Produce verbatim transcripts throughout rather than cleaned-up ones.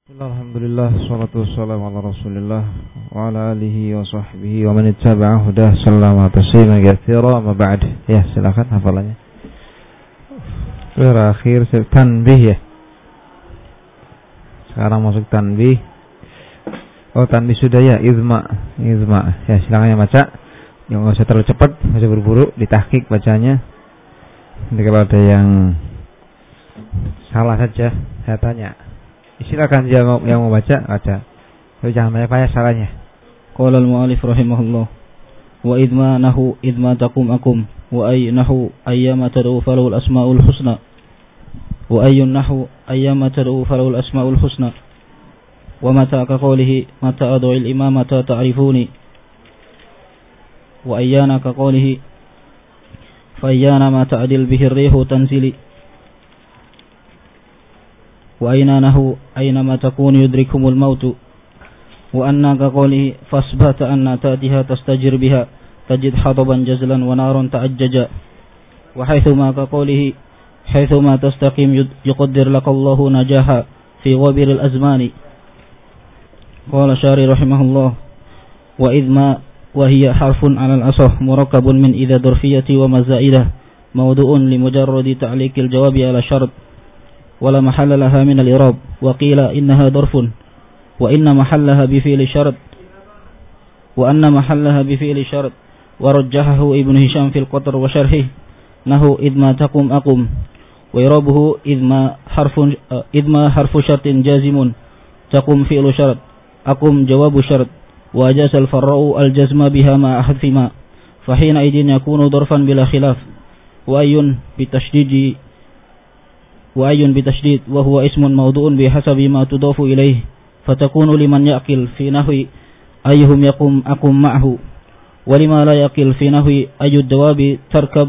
Alhamdulillah, salatu wassalamu ala rasulillah wa ala alihi wa sahbihi wa man ittaba'a hudah sallama tasliman katsira ma ba'd. Ya, silakan hafalannya. Terakhir tanbih ya. Sekarang masuk tanbih. Oh, tanbih sudah ya, izma. Izma. Ya, silakan yang baca. Yang enggak usah terlalu cepat, enggak usah buru-buru, ditahqiq bacanya. Nanti kalau ada yang salah saja saya tanya. Silakan dia yang mau baca, baca. Tapi jangan banyak-banyak salahnya. Qala al-mu'allif rahimahullah. Wa idma nahu idma taqum akum wa ay nahu ayyama tad'u falahu al-asmaul husna. Wa ayyun nahu ayyama tad'u falahu al-asmaul husna. Wa mata ka qawlihi mata ad'u al-imamata ta'rifuni. Wa ayyana ka qawlihi fa ayyana ma ta'dil bihi ar-rihu tanzili. وأين نهو أينما تكون يدركهم الموت وأن كقوله فاصبت أن تأتيها تستجر بها تجد حطبا جزلا ونار تأججا وحيثما كقوله حيثما تستقيم يقدر لك الله نجاها في غبر الأزمان. قال الشاري رحمه الله وإذ ما وهي حرف على الأصح مركب من إذا ظرفية ومزائدة موضوع لمجرد تعليق الجواب على شرط ولا محل لها من الإعراب وقيل إنها ظرف وإن محلها بفعل شرط وأن محلها بفعل شرط ورجحه ابن هشام في القطر وشرحه نحو إذ ما تقم أقم وإعرابه إذ ما حرف إذ ما حرف شرط جازم تقم فعل شرط أقم جواب شرط وأجاز الفراء الجزم بها مع حذف ما فحينئذ يكون ظرفا بلا خلاف وأي بتشديد وأي بتشديد وهو اسم موضوع بحسب ما تضاف إليه فتكون لمن يأكل في نحو أيهم يقوم أقوم معه ولما لا يأكل في نحو أي الدواب تركب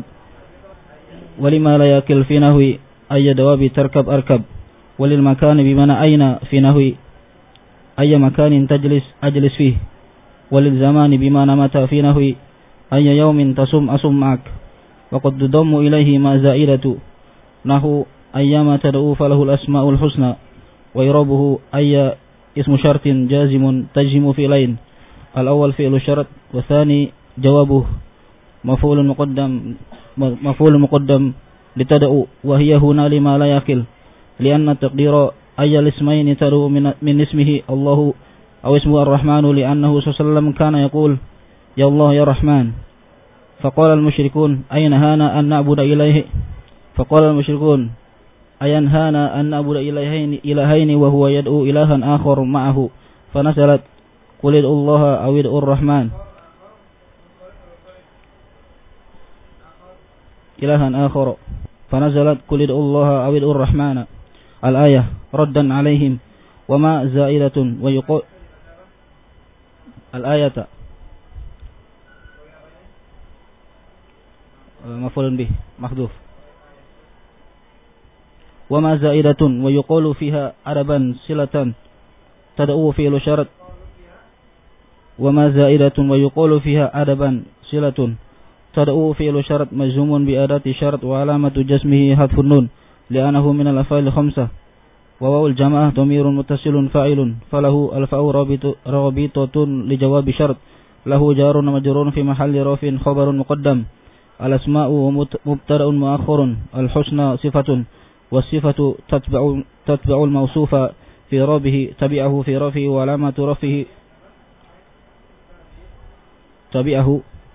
ولما لا يأكل في نحو أي دواب تركب أركب وللمكان بمعنى أين في نحو أي مكان تجلس أجلس فيه وللزمان بمعنى متى في نحو أي يوم تصم أصم معك وقد تضم إليه ما زائدة نحو أيما تدعو فله الأسماء الحسنى وإعرابه أي اسم شرط جازم تجزم فعلين الأول فعل الشرط والثاني جوابه مفعول مقدم مفعول مقدم لتدعو وهي هنا لما لا يأكل لأن التقدير أي الاسمين تدعو من, من اسمه الله أو اسمه الرحمن لأنه صلى الله عليه وسلم كان يقول يا الله يا رحمن فقال المشركون أين هانا أن نعبد إليه فقال المشركون أينهانا أن نعبد إلهين إلهين وهو يدعو إلها آخر معه فنزلت قل ادعوا الله أو ادعوا الرحمن إلها آخر فنزلت قل ادعوا الله أو ادعوا الرحمن الآية ردا عليهم وما زائدة ويقول الآية مفعول به محذوف وما زائدة ويقول فيها عربا صلة تدعو فعل شرط وما زائدة ويقول فيها عربا صلة تدعو فعل شرط مجزوم بأداة شرط وعلامة جزمه حذف النون لأنه من الأفعال الخمسة وواو الجماعة ضمير متصل فاعل فله الفاء رابطة لجواب شرط له جار ومجرور في محل رفع خبر مقدم الأسماء مبتدأ مؤخر الحسنى صفة والصفة تتبع تتبع الموصوف في ربه تبعه في رفعه وعلامة رفعه تبعه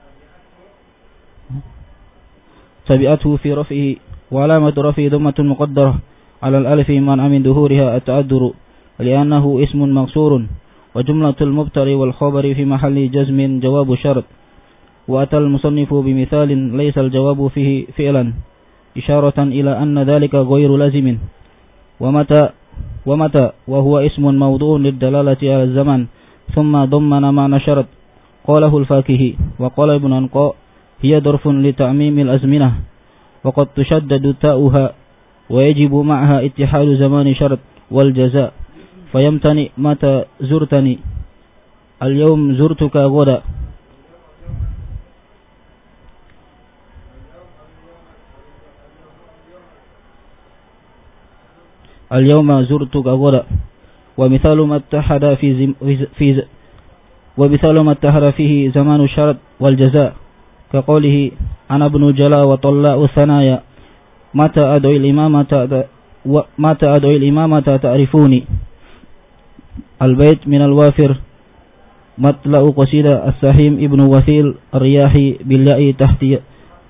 تبعته في رفعه وعلامة رفعه ضمة مقدرة على الألف منع من ظهورها التأدر لأنه اسم مقصور وجملة المبتدأ والخبر في محل جزم جواب شرط وأتى المصنف بمثال ليس الجواب فيه فعلا إشارة إلى أن ذلك غير لازم ومتى ومتى وهو اسم موضوع للدلالة على الزمن ثم ضمن معنى شرط قاله الفاكهي وقال ابن أنقاء هي ظرف لتعميم الأزمنة وقد تشدد تاؤها ويجب معها اتحاد زمان شرط والجزاء فيمتنع متى زرتني اليوم زرتك غدا اليوم زرتك غدا ومثال ما اتحد في زم في ز ومثال ما اتحد فيه زمان الشرط والجزاء كقوله أنا ابن جلا وطلاء الثنايا متى أدعو الإمامة متى أدعو الإمامة تعرفوني. البيت من الوافر مطلع قصيدة السهيم ابن وثيل الرياحي بالياء تحتية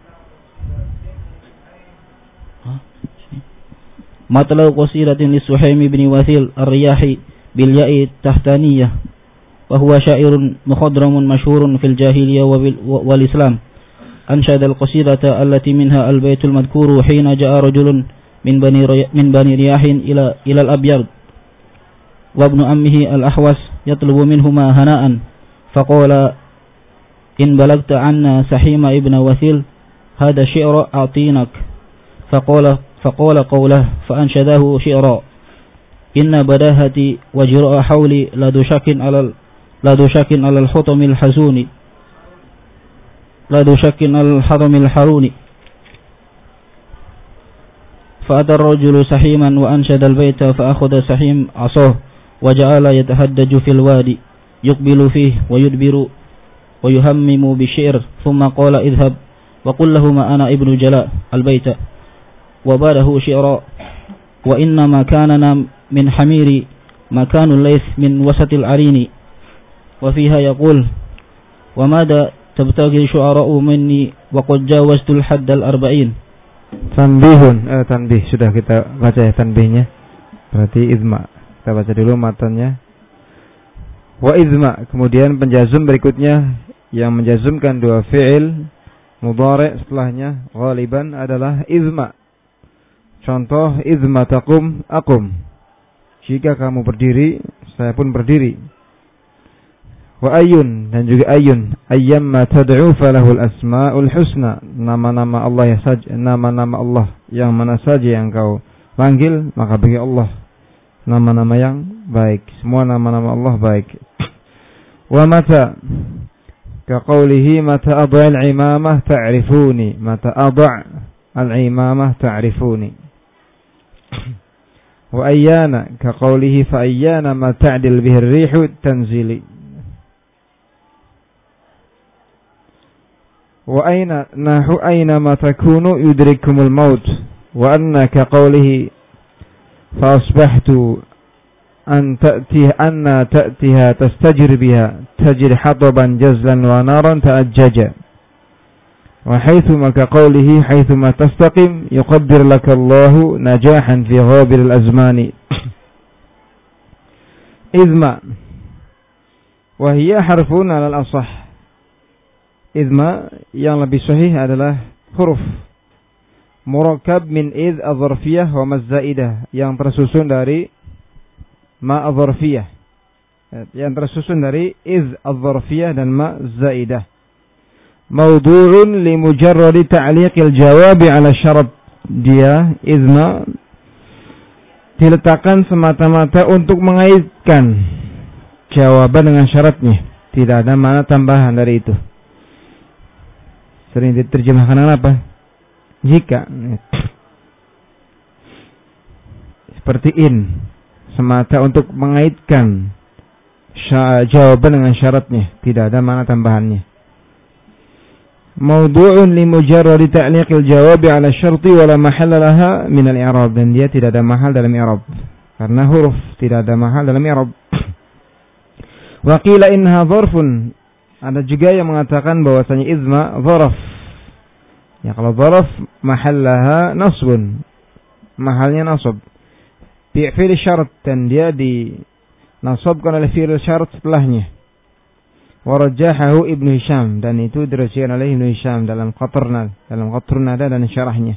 مطلع قصيدة للسهيم ابن وثيل الرياحي بالياء تحتانية وهو شاعر مخضرم مشهور في الجاهلية والإسلام. أنشد القصيدة التي منها البيت المذكور حين جاء رجل من بني من بني رياح إلى إلى الأبيض وابن أمه الأحوس يطلب منهما هناء فقال إن بلغت عنا سحيم ابن وثيل هذا شعر أعطينك فقال فقال قوله فأنشده شعرا إن بداهتي وجراء حولي لدو شك على لدو شك على الحطم الحزون لدو شك على الحطم الحرون. فأتى الرجل سحيما وأنشد البيت فأخذ سحيم عصاه وجعل يتهدج في الوادي يقبل فيه ويدبر ويهمم بالشعر ثم قال اذهب وقل لهما أنا ابن جلاء البيت وباده شعرا وإنما كاننا من حميري مكان الليث من وسط العرين. وفيها يقول وماذا تبتغي شعراء مني وقد جاوزت الحد الأربعين. Tanbihun, eh, tanbih sudah kita baca ya tanbihnya. Berarti izma. Kita baca dulu matanya. Wa izma, kemudian penjazm berikutnya yang menjazmkan dua fi'il mudhari' setelahnya ghaliban adalah izma. Contoh izma taqum aqum. Jika kamu berdiri, saya pun berdiri. Wa ayun, dan juga ayun, ayyamma tad'u falahul asmaul husna. Nama-nama Allah yang saja, nama-nama Allah yang mana saja yang kau panggil, maka bagi Allah nama-nama yang baik. Semua nama-nama Allah baik. Wa mata, ka qawlihi mata ad'a al-imamah ta'rifuni. Mata ad'a al-imamah ta'rifuni. Wa ayyana, ka qawlihi fa ayyana ma ta'dil bihi ar-rihu tanzili. Wa aina nahu aina ma takunu yudrikumul maut wa anna ka qawlihi fa asbahtu an ta'ti anna ta'tiha tastajir biha tajri hataban jazlan wa naran ta'ajjaja wa haythuma ka qawlihi haythuma tastaqim yuqaddir laka Allahu najahan fi ghabir al-azmani. Izma wa hiya harfun 'ala al-asah. Izma yang lebih sahih adalah huruf murakkab min id az-zarfiyah wa maz-zaidah yang tersusun dari ma az-zarfiyah, yang tersusun dari iz az-zarfiyah dan ma az-zaidah. Mawdu'un li mujarradi ta'liqil jawabi 'ala syarat. Dia izma diletakkan semata-mata untuk mengaitkan jawaban dengan syaratnya, tidak ada makna tambahan dari itu. Sering diterjemahkan apa? Jika. Seperti in. Semata untuk mengaitkan jawaban dengan syaratnya. Tidak ada makna tambahannya. Mawdu'un li mujarradi ta'liqil jawabi 'ala syarti wa la mahalla laha min al-i'rab. Dan dia tidak ada mahal dalam i'rab. Karena huruf tidak ada mahal dalam i'rab. Wa qila innaha dharfun. Ada juga yang mengatakan bahwasanya izma dharaf. Ya, kalau dharaf mahallaha nasbun. Mahalnya nasab. Bi fi'il syarat, dan dia dinasabkan oleh fi'il syarat setelahnya. Wa rajjahahu Ibnu Hisham, dan itu dirajihkan oleh Ibnu Hisham dalam Qatrunada, dalam Qatrunada dan syarahnya.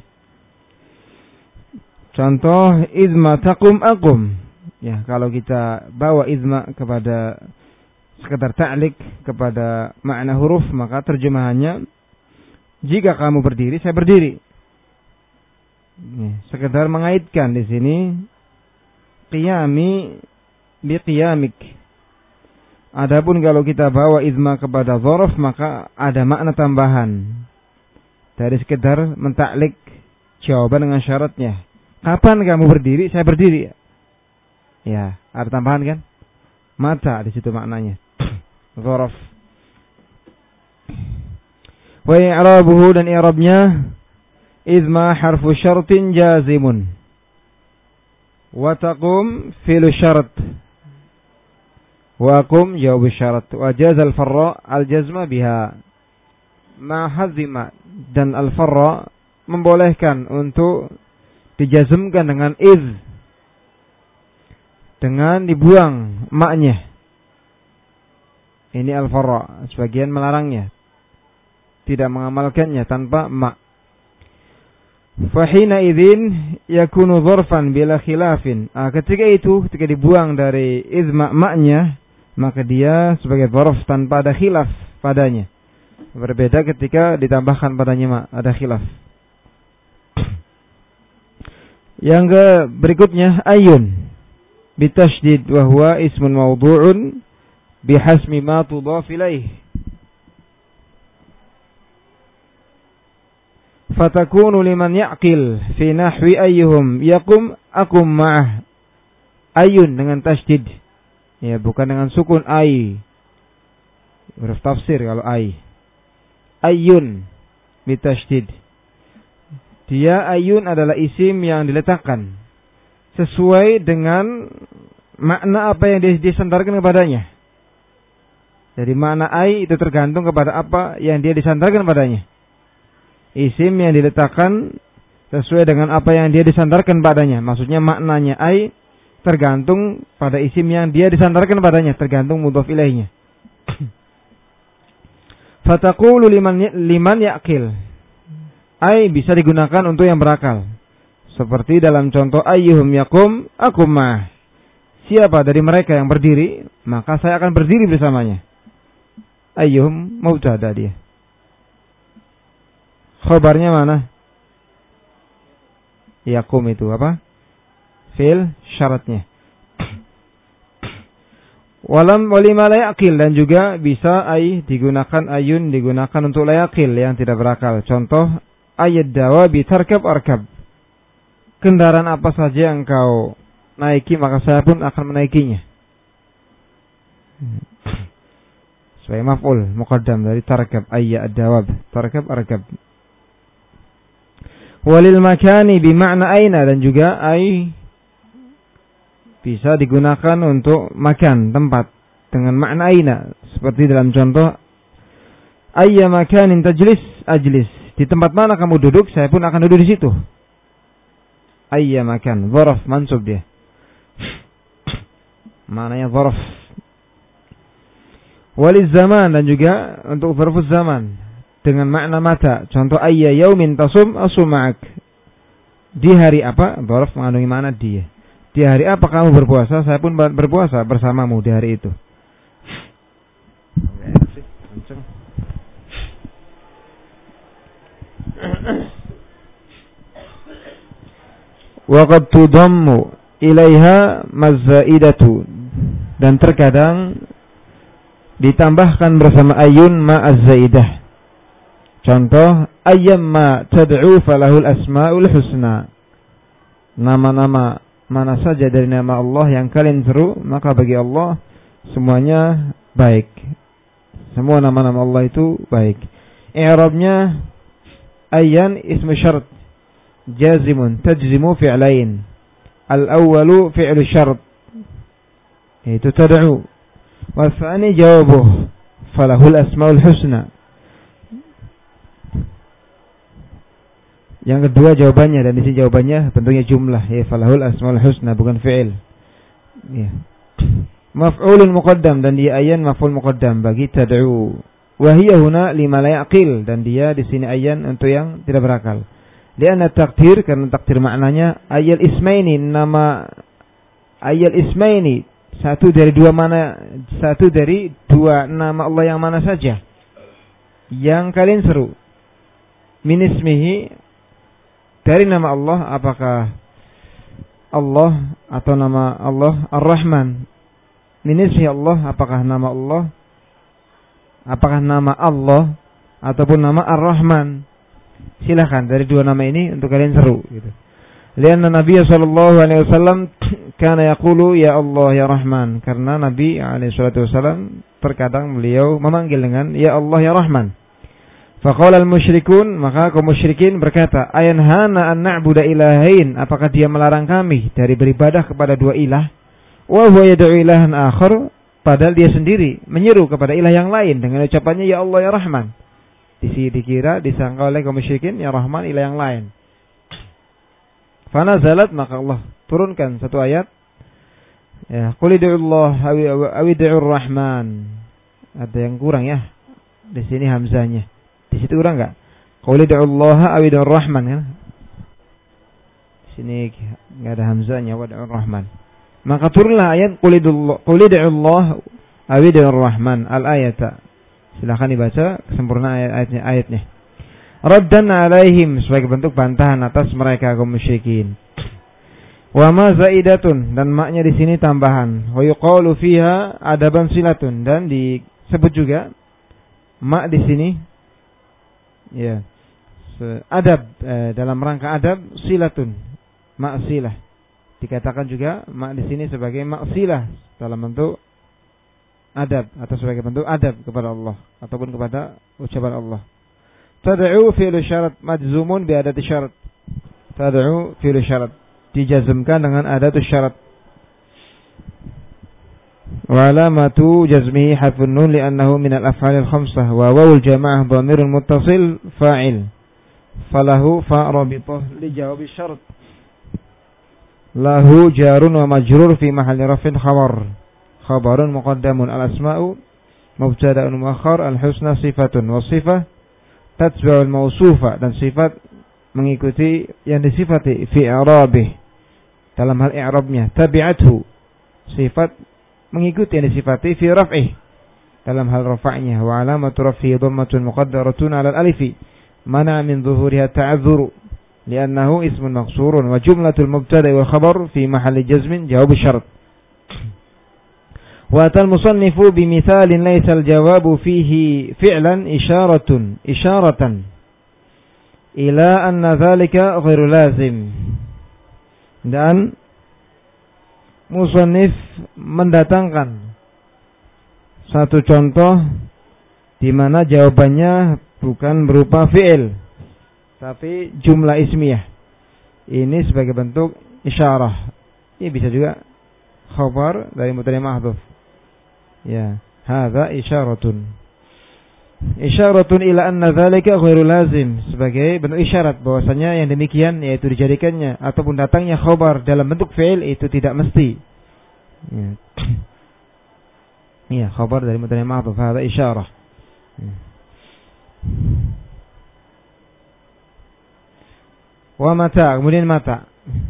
Contoh izma taqum aqum. Ya, kalau kita bawa izma kepada sekedar ta'lik kepada makna huruf, maka terjemahannya jika kamu berdiri, saya berdiri. Ya, sekedar mengaitkan di sini qiyami bi qiyamik. Adapun kalau kita bawa izma kepada dzaraf, maka ada makna tambahan dari sekedar mentaklik jawaban dengan syaratnya. Kapan kamu berdiri? Saya berdiri. Ya, ada tambahan kan? Mata di situ maknanya. Dzaraf. Wa i'rabuhu dan i'rabnya idma harfu syartin jazimun. Wa taqum fi'lu syart. Wa qum jawab syarat. Wa jazal farra al-jazma biha. Ma hazima dan al-farra membolehkan untuk dijazmkan dengan iz, dengan dibuang maknya. Ini al-farra, sebagian melarangnya, tidak mengamalkannya tanpa mak. Fahina idzin yakunu dzarfan bila khilafin. Ah, ketika itu, ketika dibuang dari izma maknya, maka dia sebagai dzarf tanpa ada khilaf padanya. Berbeda ketika ditambahkan padanya mak, ada khilaf. Yang ke berikutnya ayun bitasydid wa huwa ismun mawdu'un bihasmi ma tudhaf ilaih. Fatakunu liman ya'qil fi nahwi ayyuhum yaqum akum ma'ah. Ayun dengan tasydid, ya, bukan dengan sukun ai. Huruf tafsir kalau ai. Ayun bitasydid. Dia ayun adalah isim yang diletakkan sesuai dengan makna apa yang disandarkan kepadanya. Jadi makna ai itu tergantung kepada apa yang dia disandarkan padanya. Isim yang diletakkan sesuai dengan apa yang dia disandarkan padanya. Maksudnya maknanya ai tergantung pada isim yang dia disandarkan padanya, tergantung mudhaf ilaihnya. Fataqulu liman liman ya'qil. Ai bisa digunakan untuk yang berakal. Seperti dalam contoh ayyuhum yaqum akum ma'ah. Siapa dari mereka yang berdiri, maka saya akan berdiri bersamanya. Ayyuhum mubtada dia. Khabarnya mana? Yaqum itu apa? Fi'il syaratnya. Walam walima la yaqil, dan juga bisa ai digunakan ayun digunakan untuk la yaqil yang tidak berakal. Contoh ayat dawabi tarkab arkab. Kendaraan apa saja yang kau naiki maka saya pun akan menaikinya. Sebagai maf'ul muqaddam dari tarkab ayat dawab, tarkab arkab. Walil makani bima'na aina, dan juga ai bisa digunakan untuk makan, tempat, dengan makna aina. Seperti dalam contoh ayya makanin tajlis ajlis. Di tempat mana kamu duduk, saya pun akan duduk di situ. Ayya makan, dzaraf mansub dia. Maknanya dzaraf. Waliz zaman, dan juga untuk dzarfuz zaman dengan makna mata. Contoh ayya yaumin tasum asum ma'ak. Di hari apa? Dzaraf mengandungi makna dia. Di hari apa kamu berpuasa, saya pun berpuasa bersamamu di hari itu. Wa qad tudammu ilaiha mazzaidatu, dan terkadang ditambahkan bersama ayun ma az-zaidah. Contoh ayyamma tad'u falahul asmaul husna. Nama-nama mana saja dari nama Allah yang kalian seru, maka bagi Allah semuanya baik. Semua nama-nama Allah itu baik. I'rabnya ayyan ismu syart jazimun tajzimu fi'lain. Al-awwalu fi'lu syart, itu tad'u. Wa tsani jawabuh falahul asmaul husna. Yang kedua jawabannya, dan di sini jawabannya bentuknya jumlah, ya, falahul asmaul husna, bukan fi'il. Ya. Maf'ulun muqaddam, dan dia ayyan maf'ul muqaddam bagi tad'u. Wa hiya huna lima la yaqil, dan dia di sini ayyan untuk yang tidak berakal. Lianna takdir, karena takdir maknanya ayal ismaini, nama ayal ismaini, satu dari dua mana, satu dari dua nama Allah yang mana saja yang kalian seru. Min ismihi, dari nama Allah, apakah Allah atau nama Allah Ar-Rahman. Min ismi Allah, apakah nama Allah, apakah nama Allah ataupun nama Ar-Rahman. Silakan dari dua nama ini untuk kalian seru gitu. Lianna Nabi sallallahu alaihi wasallam kana yaqulu ya Allah ya Rahman, karena Nabi alaihi salatu wasallam terkadang beliau memanggil dengan ya Allah ya Rahman. Faqala al-musyrikun, maka kaum musyrikin berkata, ayanhana an na'budu ilahain, apakah dia melarang kami dari beribadah kepada dua ilah? Wa huwa yad'u ilahan akhar, padahal dia sendiri menyeru kepada ilah yang lain dengan ucapannya ya Allah ya Rahman. Dikira disangka oleh kaum musyrikin ya Rahman ilah yang lain. Fanazalat, maka Allah turunkan satu ayat, ya qul ud'ullah aw ud'ur rahman. Ada yang kurang ya di sini hamzahnya, di situ kurang enggak? Qul ud'ullah aw ud'ur rahman kan, di sini enggak ada hamzahnya, wad'ur rahman. Maka turunlah ayat qul ud'ullah aw ud'ur rahman al-ayata. Silakan dibaca sempurna ayat-ayatnya ayatnya. Raddan alaihim, sebagai bentuk bantahan atas mereka kaum musyrikin. Wa ma zaidatun, dan maknya di sini tambahan. Wa yuqalu fiha adaban silatun, dan disebut juga mak di sini ya adab, eh, dalam rangka adab silatun, mak silah. Dikatakan juga mak di sini sebagai mak silah dalam bentuk adab atau sebagai bentuk adab kepada Allah ataupun kepada ucapan Allah. Tad'u fi'lu syarat majzumun bi adati syarat. Tad'u fi'lu syarat dijazmkan dengan adatus syarat. Wa alamatu jazmihi harfun nun li'annahu min al-af'al al-khamsah wa wawul jamaah dhamirun muttasil fa'il. Falahu fa' rabithah li jawab syarat. Lahu jarun wa majrur fi mahalli raf'in khabar. Khabarun muqaddamun al-asma'u mubtada'un muakhkhar, al-husna sifatun wa sifah tatba'ul mausufa, dan sifat mengikuti yang disifati fi i'rabih, dalam hal i'rabnya. Tabi'athu, sifat mengikuti yang disifati fi raf'ih, dalam hal rafa'nya. Wa alamatu raf'i dhammatun muqaddaratun 'ala al-alifi mana min dhuhuriha ta'adzuru li'annahu ismun maqsurun, wa jumlatul mubtada' wal khabar fi mahalli jazmin jawab syarat. Wa atal musannifu bimithalin laysal jawabu fihi fi'lan isyaratun isyaratan ila anna dzalika ghairu lazim. Dan musannif mendatangkan satu contoh di mana jawabannya bukan berupa fi'il tapi jumlah ismiyah. Ini sebagai bentuk isyarah. Ini bisa juga khabar dari mubtada mahdhuf. Ya, hadza isyaratun. Isyaratun ila anna dzalika ghairu lazim, sebagai bentuk isyarat bahwasanya yang demikian yaitu dijadikannya ataupun datangnya khabar dalam bentuk fi'il itu tidak mesti. Ya. Iya, khabar dari mubtada ma'dhuf, hadza isyarah. Ya. Wa mata, kemudian mata.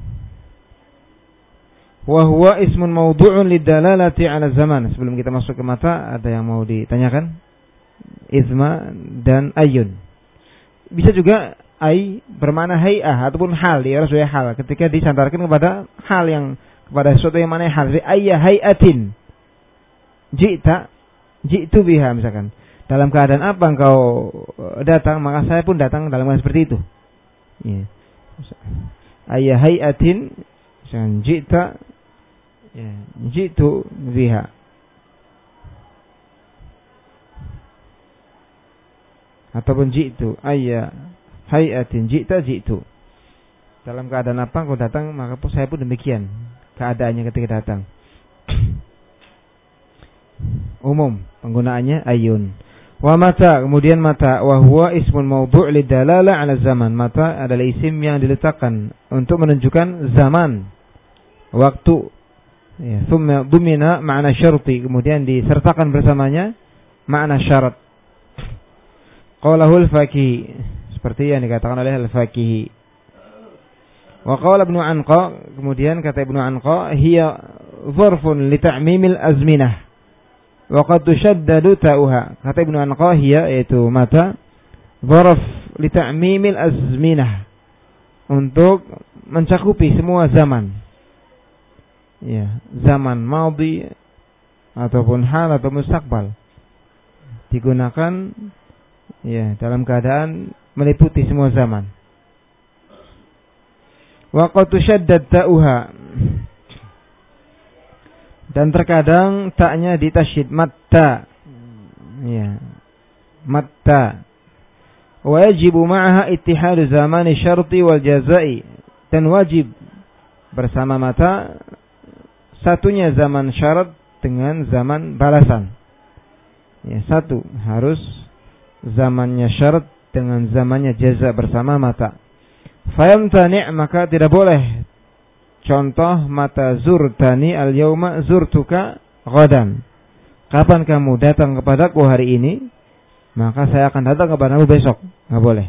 Wa huwa ismun mawdu'un lidalalati 'ala zaman. Sebelum kita masuk ke mata, ada yang mau ditanyakan? Izma dan ayun. Bisa juga ay bermakna hay'ah ataupun hal, ya sesuai hal ketika disandarkan kepada hal yang kepada sesuatu yang mana hal. Ayya hay'atin ji'ta ji'tu biha, misalkan. Dalam keadaan apa engkau datang, maka saya pun datang dalam keadaan seperti itu. Ya. Ayya hay'atin misalkan ji'ta ya, jitu biha. Ataupun jitu ayya hayatin jita jitu. Dalam keadaan apa kau datang, maka pun saya pun demikian keadaannya ketika datang. Umum penggunaannya ayun. Wa mata, kemudian mata, wa huwa ismun mawdu' lidalala 'ala zaman. Mata adalah isim yang diletakkan untuk menunjukkan zaman, waktu. Ya, thumma dumina ma'na syarti, kemudian disertakan bersamanya makna syarat. Qalahu al-Fakihi, seperti yang dikatakan oleh al-Fakihi. Wa qala Ibnu Anqa, kemudian kata Ibnu Anqa, hiya dzarfun li ta'mimil azminah wa qad tushaddadu ta'uha. Kata Ibnu Anqa, hiya yaitu mata dzarf li ta'mimil azminah, untuk mencakupi semua zaman. Ya, zaman madhi ataupun hal atau mustaqbal digunakan ya dalam keadaan meliputi semua zaman. Wa qad tushaddad ta'uha, dan terkadang taknya ditasyid matta, ya, matta. Wa yajibu ma'aha ittihadu zamani syarti wal jazai, dan wajib bersama mata satunya zaman syarat dengan zaman balasan. Ya, satu harus zamannya syarat dengan zamannya jaza bersama mata. Fayamtani', maka tidak boleh. Contoh, mata zurtani al-yawma zurtuka ghadan. Kapan kamu datang kepadaku hari ini, maka saya akan datang kepadamu besok. Enggak boleh.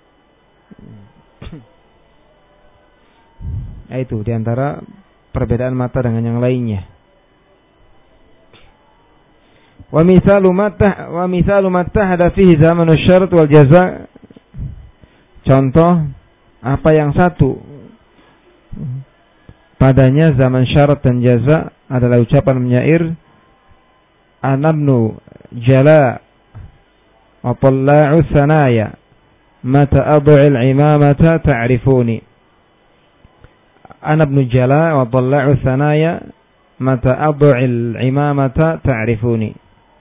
Nah, itu diantara perbedaan mata dengan yang lainnya. Wa mithalu mata wa mithalu mata hada fihi zamanu syarat wal jaza. Contoh apa yang satu padanya zaman syarat dan jaza adalah ucapan menyair, anabnu jala wa talla'u sanaya mata ad'il imamata ta'rifuni. Anabnu jala wa talla'u sanaya mata ad'il imamata ta'rifuni.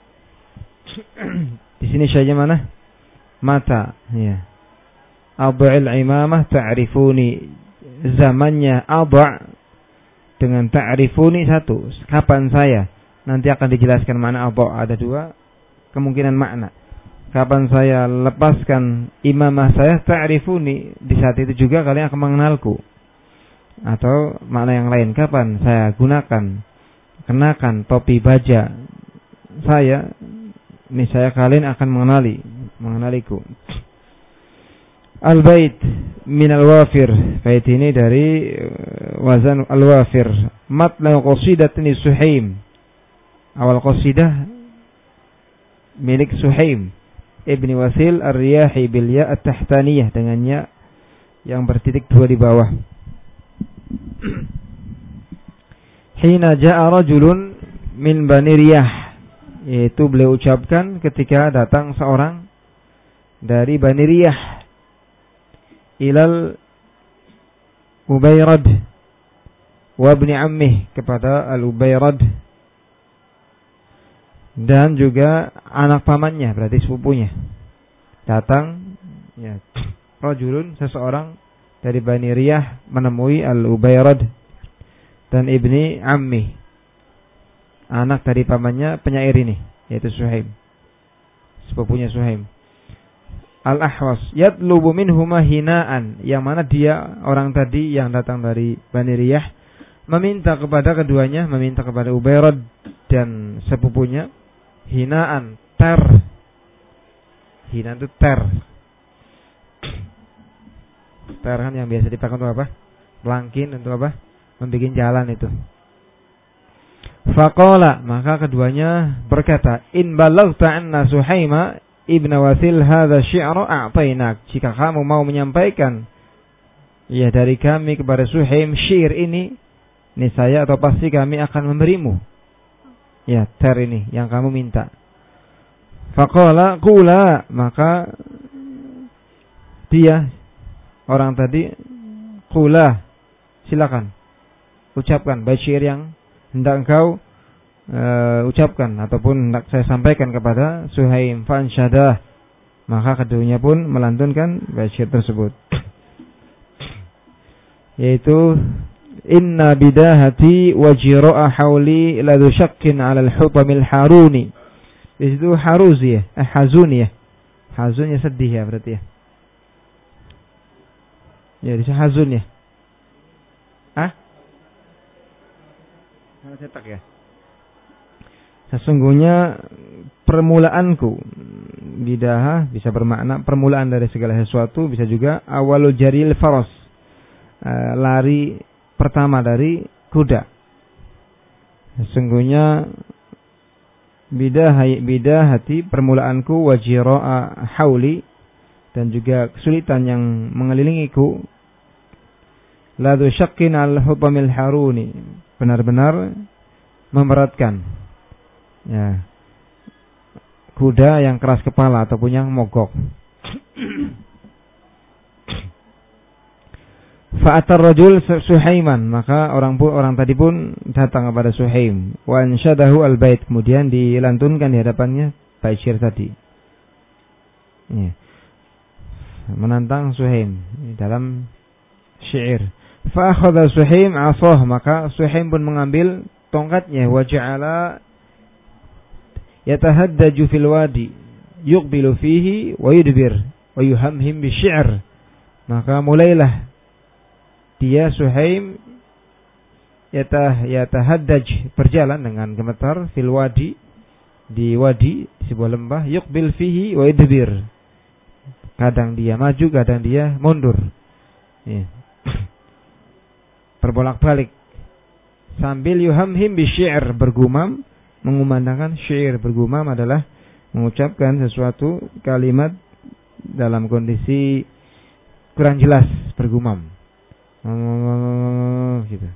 Di sini saja mana? Mata, ya. Ad'il imamah ta'rifuni. Zamannya adha' dengan ta'rifuni satu. Kapan saya? Nanti akan dijelaskan makna adha'. Ada dua kemungkinan makna. Kapan saya lepaskan imamah saya, ta'rifuni. Di saat itu juga kalian akan mengenalku. Atau makna yang lain, kapan saya gunakan, kenakan topi baja saya, niscaya kalian akan mengenali, mengenaliku. Al-bait min al-wafir. Bait ini dari wazan al-wafir. Matla qasidatin Suhaim. Awal qasidah milik Suhaim Ibni Wasil Ar-Riyahi bil ya at-tahtaniyah, dengan ya yang bertitik dua di bawah. Hina ja'a rajulun min Bani Riyah, yaitu beliau ucapkan ketika datang seorang dari Bani Riyah, ilal Ubayrad wa ibni ammih, kepada al-Ubayrad dan juga anak pamannya, berarti sepupunya. Datang ya, rajulun, seseorang dari Bani Riyah menemui al-Ubayrad dan ibni ammi, anak dari pamannya penyair ini, yaitu Suhaim, sepupunya Suhaim. Al-Ahwas yatlubu minhuma hinaan, yang mana dia, orang tadi yang datang dari Bani Riyah, meminta kepada keduanya, meminta kepada Ubayrad dan sepupunya hinaan, ter. Hinaan itu ter. Ter kan yang biasa dipakai untuk apa? Pelangkin, untuk apa? Membikin jalan itu. Faqala, maka keduanya berkata, in balaghta anna Suhaima ibn Wasil hadha syi'ra a'tainak. Jika kamu mau menyampaikan ya dari kami kepada Suhaim syair ini, niscaya atau pasti kami akan memberimu ya ter ini yang kamu minta. Faqala qula, maka dia, orang tadi, qula, silakan ucapkan bait syair yang hendak engkau Uh, ucapkan ataupun hendak saya sampaikan kepada Suhaim. Fansyadah, maka keduanya pun melantunkan bait syair tersebut, yaitu inna bidahati wa jira'a hawli ladu syakkin 'ala al-hutamil haruni. Di situ haruzi ya, eh, hazuni ya. Hazun ya, sedih ya berarti ya. Ya, di situ hazun ya. Ah? Salah cetak ya. Sesungguhnya permulaanku, bidaha bisa bermakna permulaan dari segala sesuatu, bisa juga awalul jaril faras, uh, lari pertama dari kuda. Sesungguhnya bidahai bidahati, permulaanku, wajira'a hauli, dan juga kesulitan yang mengelilingiku, ladu syakkin al-hutamil haruni, benar-benar memberatkan ya, kuda yang keras kepala ataupun yang mogok. Fa'atar rajul Suhaiman, maka orang pun orang tadi pun datang kepada Suhaim. Wa ansyadahu al-bait, kemudian dilantunkan di hadapannya bait syair tadi. Ya. Menantang Suhaim dalam syair. Fa akhadha Suhaim 'asah, maka Suhaim pun mengambil tongkatnya, wa ja'ala yatahaddaju fil wadi yuqbilu fihi wa yudbir wa yuhamhim bisyi'r. Maka mulailah dia Suhaim yatah yatahaddaj, berjalan dengan gemetar fil wadi, di wadi, di sebuah lembah, yuqbil fihi wa yudbir. Kadang dia maju, kadang dia mundur. Ya. Berbolak-balik sambil yuhamhim bisyi'r, bergumam, mengumandangkan syair. Bergumam adalah mengucapkan sesuatu kalimat dalam kondisi kurang jelas, bergumam. Oh, gitu.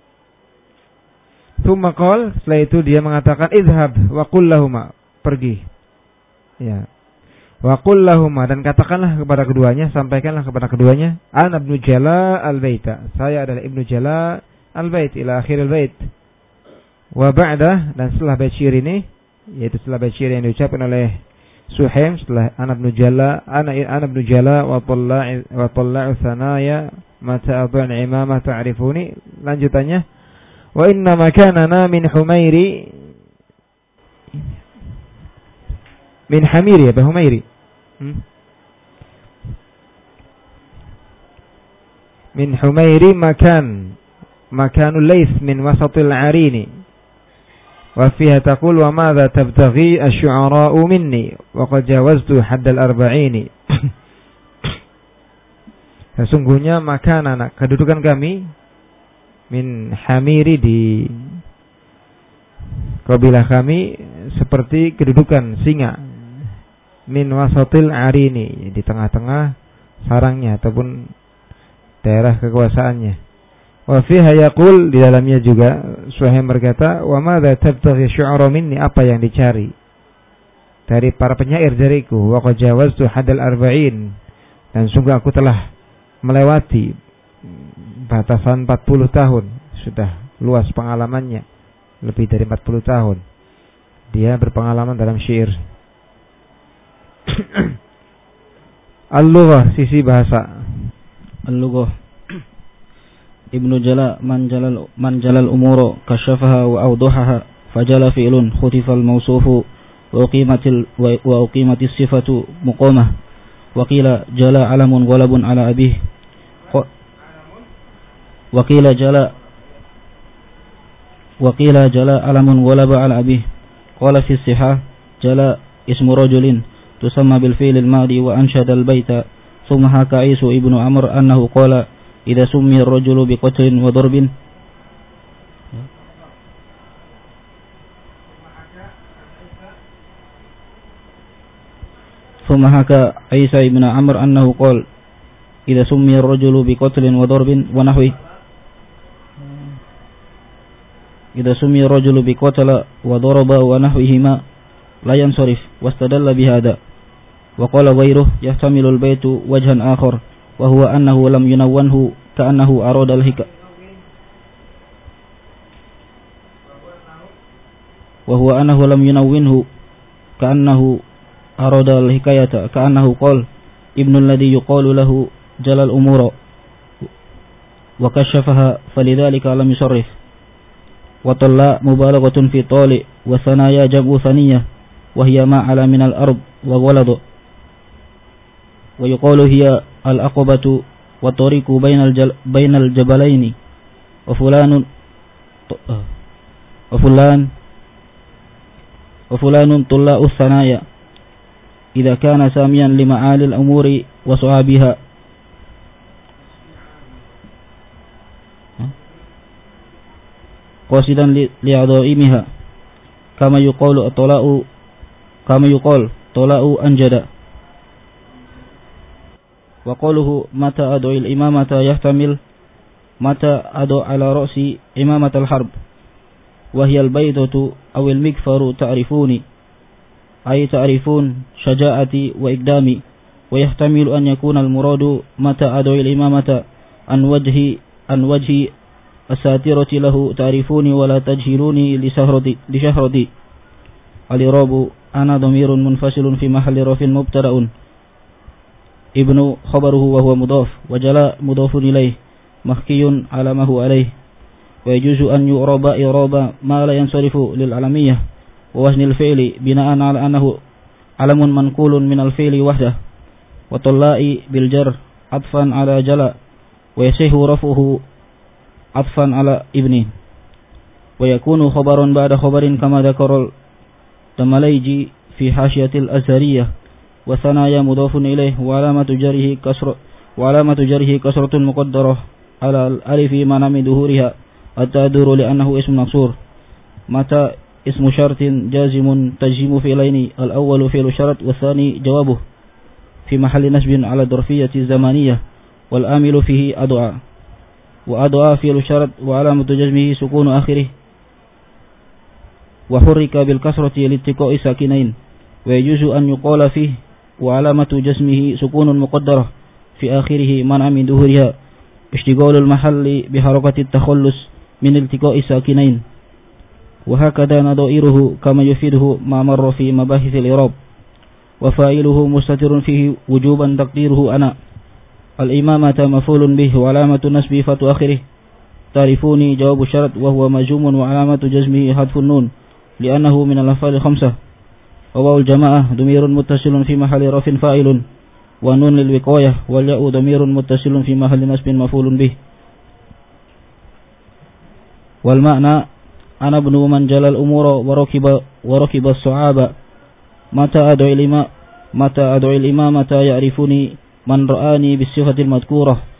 Tsumma qala, setelah itu dia mengatakan idhhab wa qul lahumma, pergi. Ya. Wa qul lahumma, dan katakanlah kepada keduanya, sampaikanlah kepada keduanya, ana ibnu Jala al-baita, saya adalah ibnu Jala al-bait, ila akhir al-bait. Wa ba'da, dan setelah bait syair ini, yaitu setelah bait syair yang diucapkan oleh Suhaim, setelah ana ibnu Jala, ana ana ibnu Jala wa talla'i wa talla'u thanaya mata adhan imamah ta'rifuni, lanjutannya wa inna makanana min Humairi min Hamiri, apa Humairi? Hmm? Min Humairi makan makanul Laits min wasatil arini wa fiha taqul wa madha tabtaghi asy-syu'ara'u minni wa qad jawaztu hadd al-arba'ini. Sesungguhnya makanan, kedudukan kami min Hamiri, di kabilah kami seperti kedudukan singa, min wasatil arini, di tengah-tengah sarangnya ataupun daerah kekuasaannya. Wa fiha yaqul, di dalamnya juga Suhaim berkata, wa madza tabtaghi syu'ara minni, apa yang dicari dari para penyair dariku, wa qad jawaztu haddal arba'in, dan sungguh aku telah melewati batasan empat puluh tahun, sudah luas pengalamannya, lebih dari empat puluh tahun dia berpengalaman dalam syair. Al-lughah, sisi bahasa. Al-lughah, Ibnu Jala man jalal man jalal umuru kashafaha wa awdahaha, fajala fi'lun khutifal mawsufu wa uqimatil wa uqimatis sifatu muqamah, wa qila jala alamun ghalabun ala abih, wa qila jala wa qila jala alamun ghalaba ala abih. Qala fi sihah jala ismu rajulin tusamma bil fi'l al madi wa anshada al baita. Thumma haka Isu ibnu Amr annahu qala idza summiya ar-rajulu bi qatlin wa darbin. Thumma haka Isa ibn Amr annahu qala idza summiya ar-rajulu bi qatlin wa darbin wa nahwi. Idza summiya ar-rajulu bi qatala wa daraba wa nahwihima la yansarif, wastadalla bihada. Wa qala ghayruhu yahtamilu al-baytu wajhan akhar wa huwa annahu lam yunawwanhu ka'annahu arada al-hika wa huwa annahu lam yunawwinhu ka'annahu arada al-hikayata ka'annahu qala ibnu alladhi yuqalu lahu jalal umura wa kashafaha falidhalika lam yusarrif. Wa talla mubalaghatun fi tali wa sanaya jam'u thaniyah wa hiya ma ala min al-ard wa walad wa yuqalu hiya al-aqabatu wa tariqu bainal bainal jabalaini wa fulanun wa fulan wa fulanun tulla'u thanaya idza kana samiyan li ma'alil umuri wa su'abiha. Qasidan li'adhaimiha kama yuqalu at-tala'u kama yuqal tala'u anjada. Wa qawluhu mata adu il imamata yahtamil mata adu ala ra'si imamatal harb wa hiya al-baydatu aw al-mikfaru ta'rifuni ay ta'rifun syaja'ati wa iqdami, wa yahtamilu an yakuna al-muradu mata adu il imamata an wajhi an wajhi asatirati lahu ta'rifuni wa la tajhiluni li sahrati li shahrati al-irabu ana dhamirun munfasilun fi mahalli rafin mubtada'un ibnu khabaruhu wa huwa mudhaf wa jala mudhafun ilayh mahkiyun ala ma huwa alayh wa yajuzu an yu'raba iraba ma la yansarifu lil alamiyyah wa waznil fi'li bina'an ala annahu alamun manqulun min al-fi'li wahdah wa talla'i bil jar atfan ala jala wa yasihu rafuhu atfan ala ibni wa yakunu khabaran ba'da khabarin kama dzakara Tamalayji fi hasyiatil azhariyah wa thanaya mudhafun ilaih wa alamatu jarihi kasra wa alamatu jarihi kasratun muqaddarah ala al-alifi ma nami duhuriha at-taduru li annahu ismun maksur mata ismu syartin jazimun tajzimu fi'laini al-awwalu fi'lu syarat wa tsani jawabuh fi mahalli nasbin ala dzarfiyyati zamaniyah wal amilu fihi ad'a wa ad'a fi'lu syarat wa alamatu jazmihi sukunu akhirih wa hurrika bil kasrati litiqa'i sakinain wa yajuzu an yuqala fihi wa alamatu jazmihi sukunun muqaddarah fi akhirih man'a min duhuriha ishtighalul mahalli bi harakati at-takhallus min iltiqa'i sakinain wa hakadha nadairuhu kama yufiduhu ma marra fi mabahith al-i'rab wa fa'iluhu mustatirun fihi wujuban taqdiruhu ana al-imamata maf'ulun bihi wa alamatu nasbi fatu akhirih tarifuni jawabu syarat wa huwa majzumun wa alamatu jazmihi hadfun nun li'annahu min al-af'al khamsah wa wawul jamaah dhamirun muttasilun fi mahalli rafin fa'ilun wa nun lil wiqayah wal ya'u dhamirun muttasilun fi mahalli nasbin maf'ulun bih wal ma'na ana ibnu man jalal umura wa rakiba wa rakiba as-sa'aba mata ad'u ilma mata ad'u al-imama mata ya'rifuni man ra'ani bis sifati al-madhkurah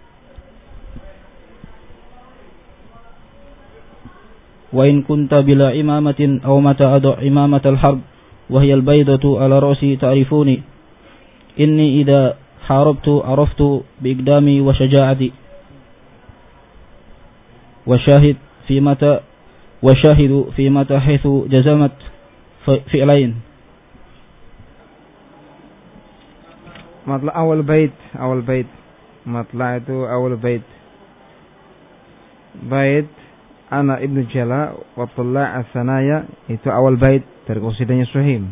wa in kunta bila imamatin aw mata adu imamatal harb wa hiya al-baydatu ala ra'si ta'rifuni inni idha harabtu araftu bi iqdami wa syaja'ati wa syahid fi mata wa syahidu fi mata haitsu jazamat fi'lain matla awal bait awal bait matla itu awal bait bait Ana Ibnu Jala wa Talla' as-Sanaya itu awal bait dari qasidahnya Suhaim.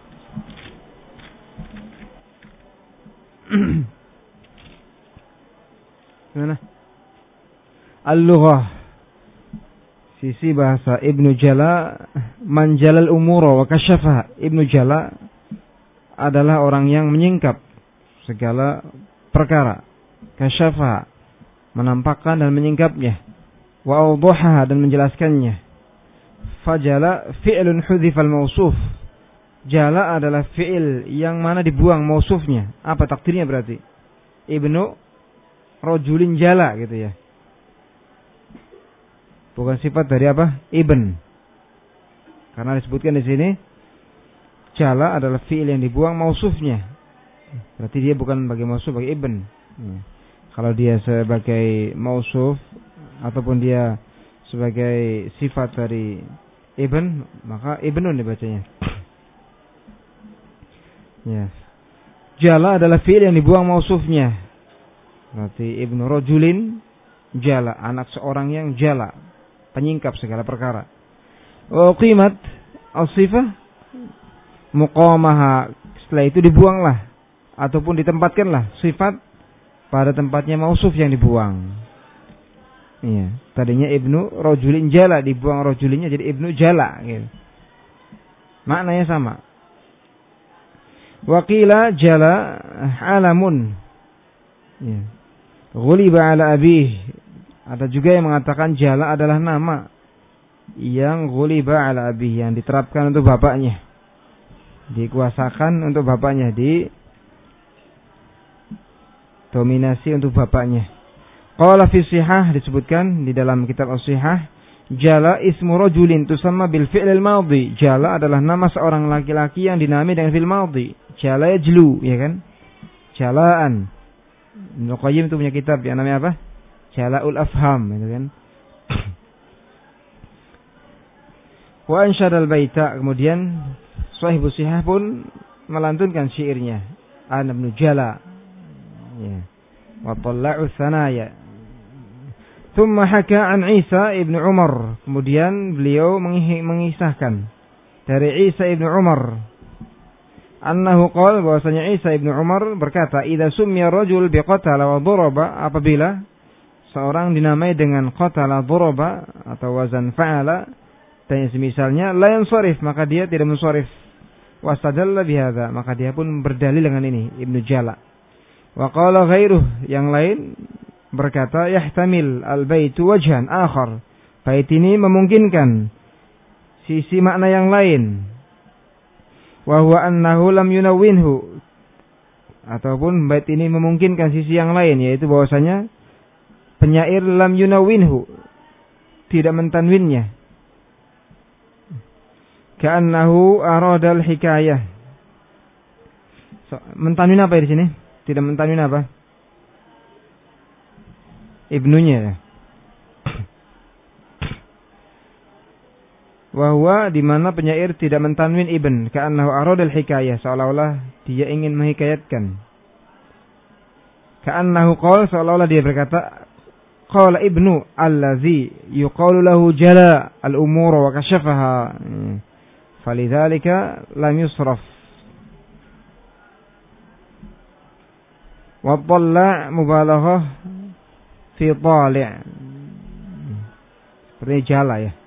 Mana? Al-lughah. Sisi bahasa Ibnu Jala man jalal umura wa kasyafa. Ibnu Jala adalah orang yang menyingkap segala perkara. Kasyafa menampakkan dan menyingkapnya. Wa awdahaha dan menjelaskannya. Fajala fi'lun hudhifal mausuf. Jala adalah fi'il yang mana dibuang mausufnya. Apa takdirnya berarti? Ibnu rajulin jala gitu ya. Bukan sifat dari apa? Ibn. Karena disebutkan di sini jala adalah fi'il yang dibuang mausufnya. Berarti dia bukan bagi mausuf bagi ibn. Hmm. Kalau dia sebagai mausuf ataupun dia sebagai sifat dari ibn, maka ibnun dibacanya. Ya. Jala adalah fi'il yang dibuang mausufnya. Berarti ibnu rajulin jala, anak seorang yang jala, penyingkap segala perkara. Wa qimat as-sifah muqamaha, setelah itu dibuanglah ataupun ditempatkanlah sifat pada tempatnya mausuf yang dibuang. Iya, tadinya ibnu rajulin jala, dibuang rajulinnya jadi ibnu jala gitu. Maknanya sama. Wa qila jala alamun. Ya. Ghuliba ala abih. Ada juga yang mengatakan jala adalah nama yang ghuliba ala abih, yang diterapkan untuk bapaknya. Dikuasakan untuk bapaknya, di dominasi untuk bapaknya. Qala fi sihah, disebutkan di dalam kitab as-sihah, jala ismu rajulin tusamma bil fi'l al-madhi. Jala adalah nama seorang laki-laki yang dinamai dengan fi'il madhi. Jala yajlu, ya kan? Jalaan. Ibnu Qayyim itu punya kitab yang namanya apa? Jala'ul Afham, gitu kan? Wa ansyadal baita, kemudian Shahibus Sihah pun melantunkan syairnya. Ana ibnu Jala. Ya. wa talla'u thanaya. Thumma haka an Isa ibn Umar. Kemudian beliau mengisahkan dari Isa ibn Umar annahu qala, bahwasanya Isa ibn Umar berkata, idza summiya rajul biqatala wa daraba, apabila seorang dinamai dengan qatala daraba atau wazan fa'ala dan semisalnya, la yansarif, maka dia tidak mensharif. Wastadalla bihadza, maka dia pun berdalil dengan ini, Ibnu Jala. Wa qala ghairuh, yang lain berkata, yahtamil al-baitu wajhan akhar, bait ini memungkinkan sisi makna yang lain. Wa huwa annahu lam yunawwinhu, ataupun bait ini memungkinkan sisi yang lain, yaitu bahwasanya penyair lam yunawwinhu, tidak mentanwinnya. Ka'annahu aradal hikayah. So, mentanwin apa di sini? Tidak mentanwin apa? Ibnunya ya. Wahwa, di mana penyair tidak mentanwin ibn, ka'annahu aradal hikayah, seolah-olah dia ingin menghikayatkan. Ka'annahu qala, seolah-olah dia berkata, qala ibnu allazi yuqalu lahu jala al-umur wa kashafaha. Falidzalika lam yusraf. Wa dhalla mubalaghah fi dhali'. Seperti jala ya.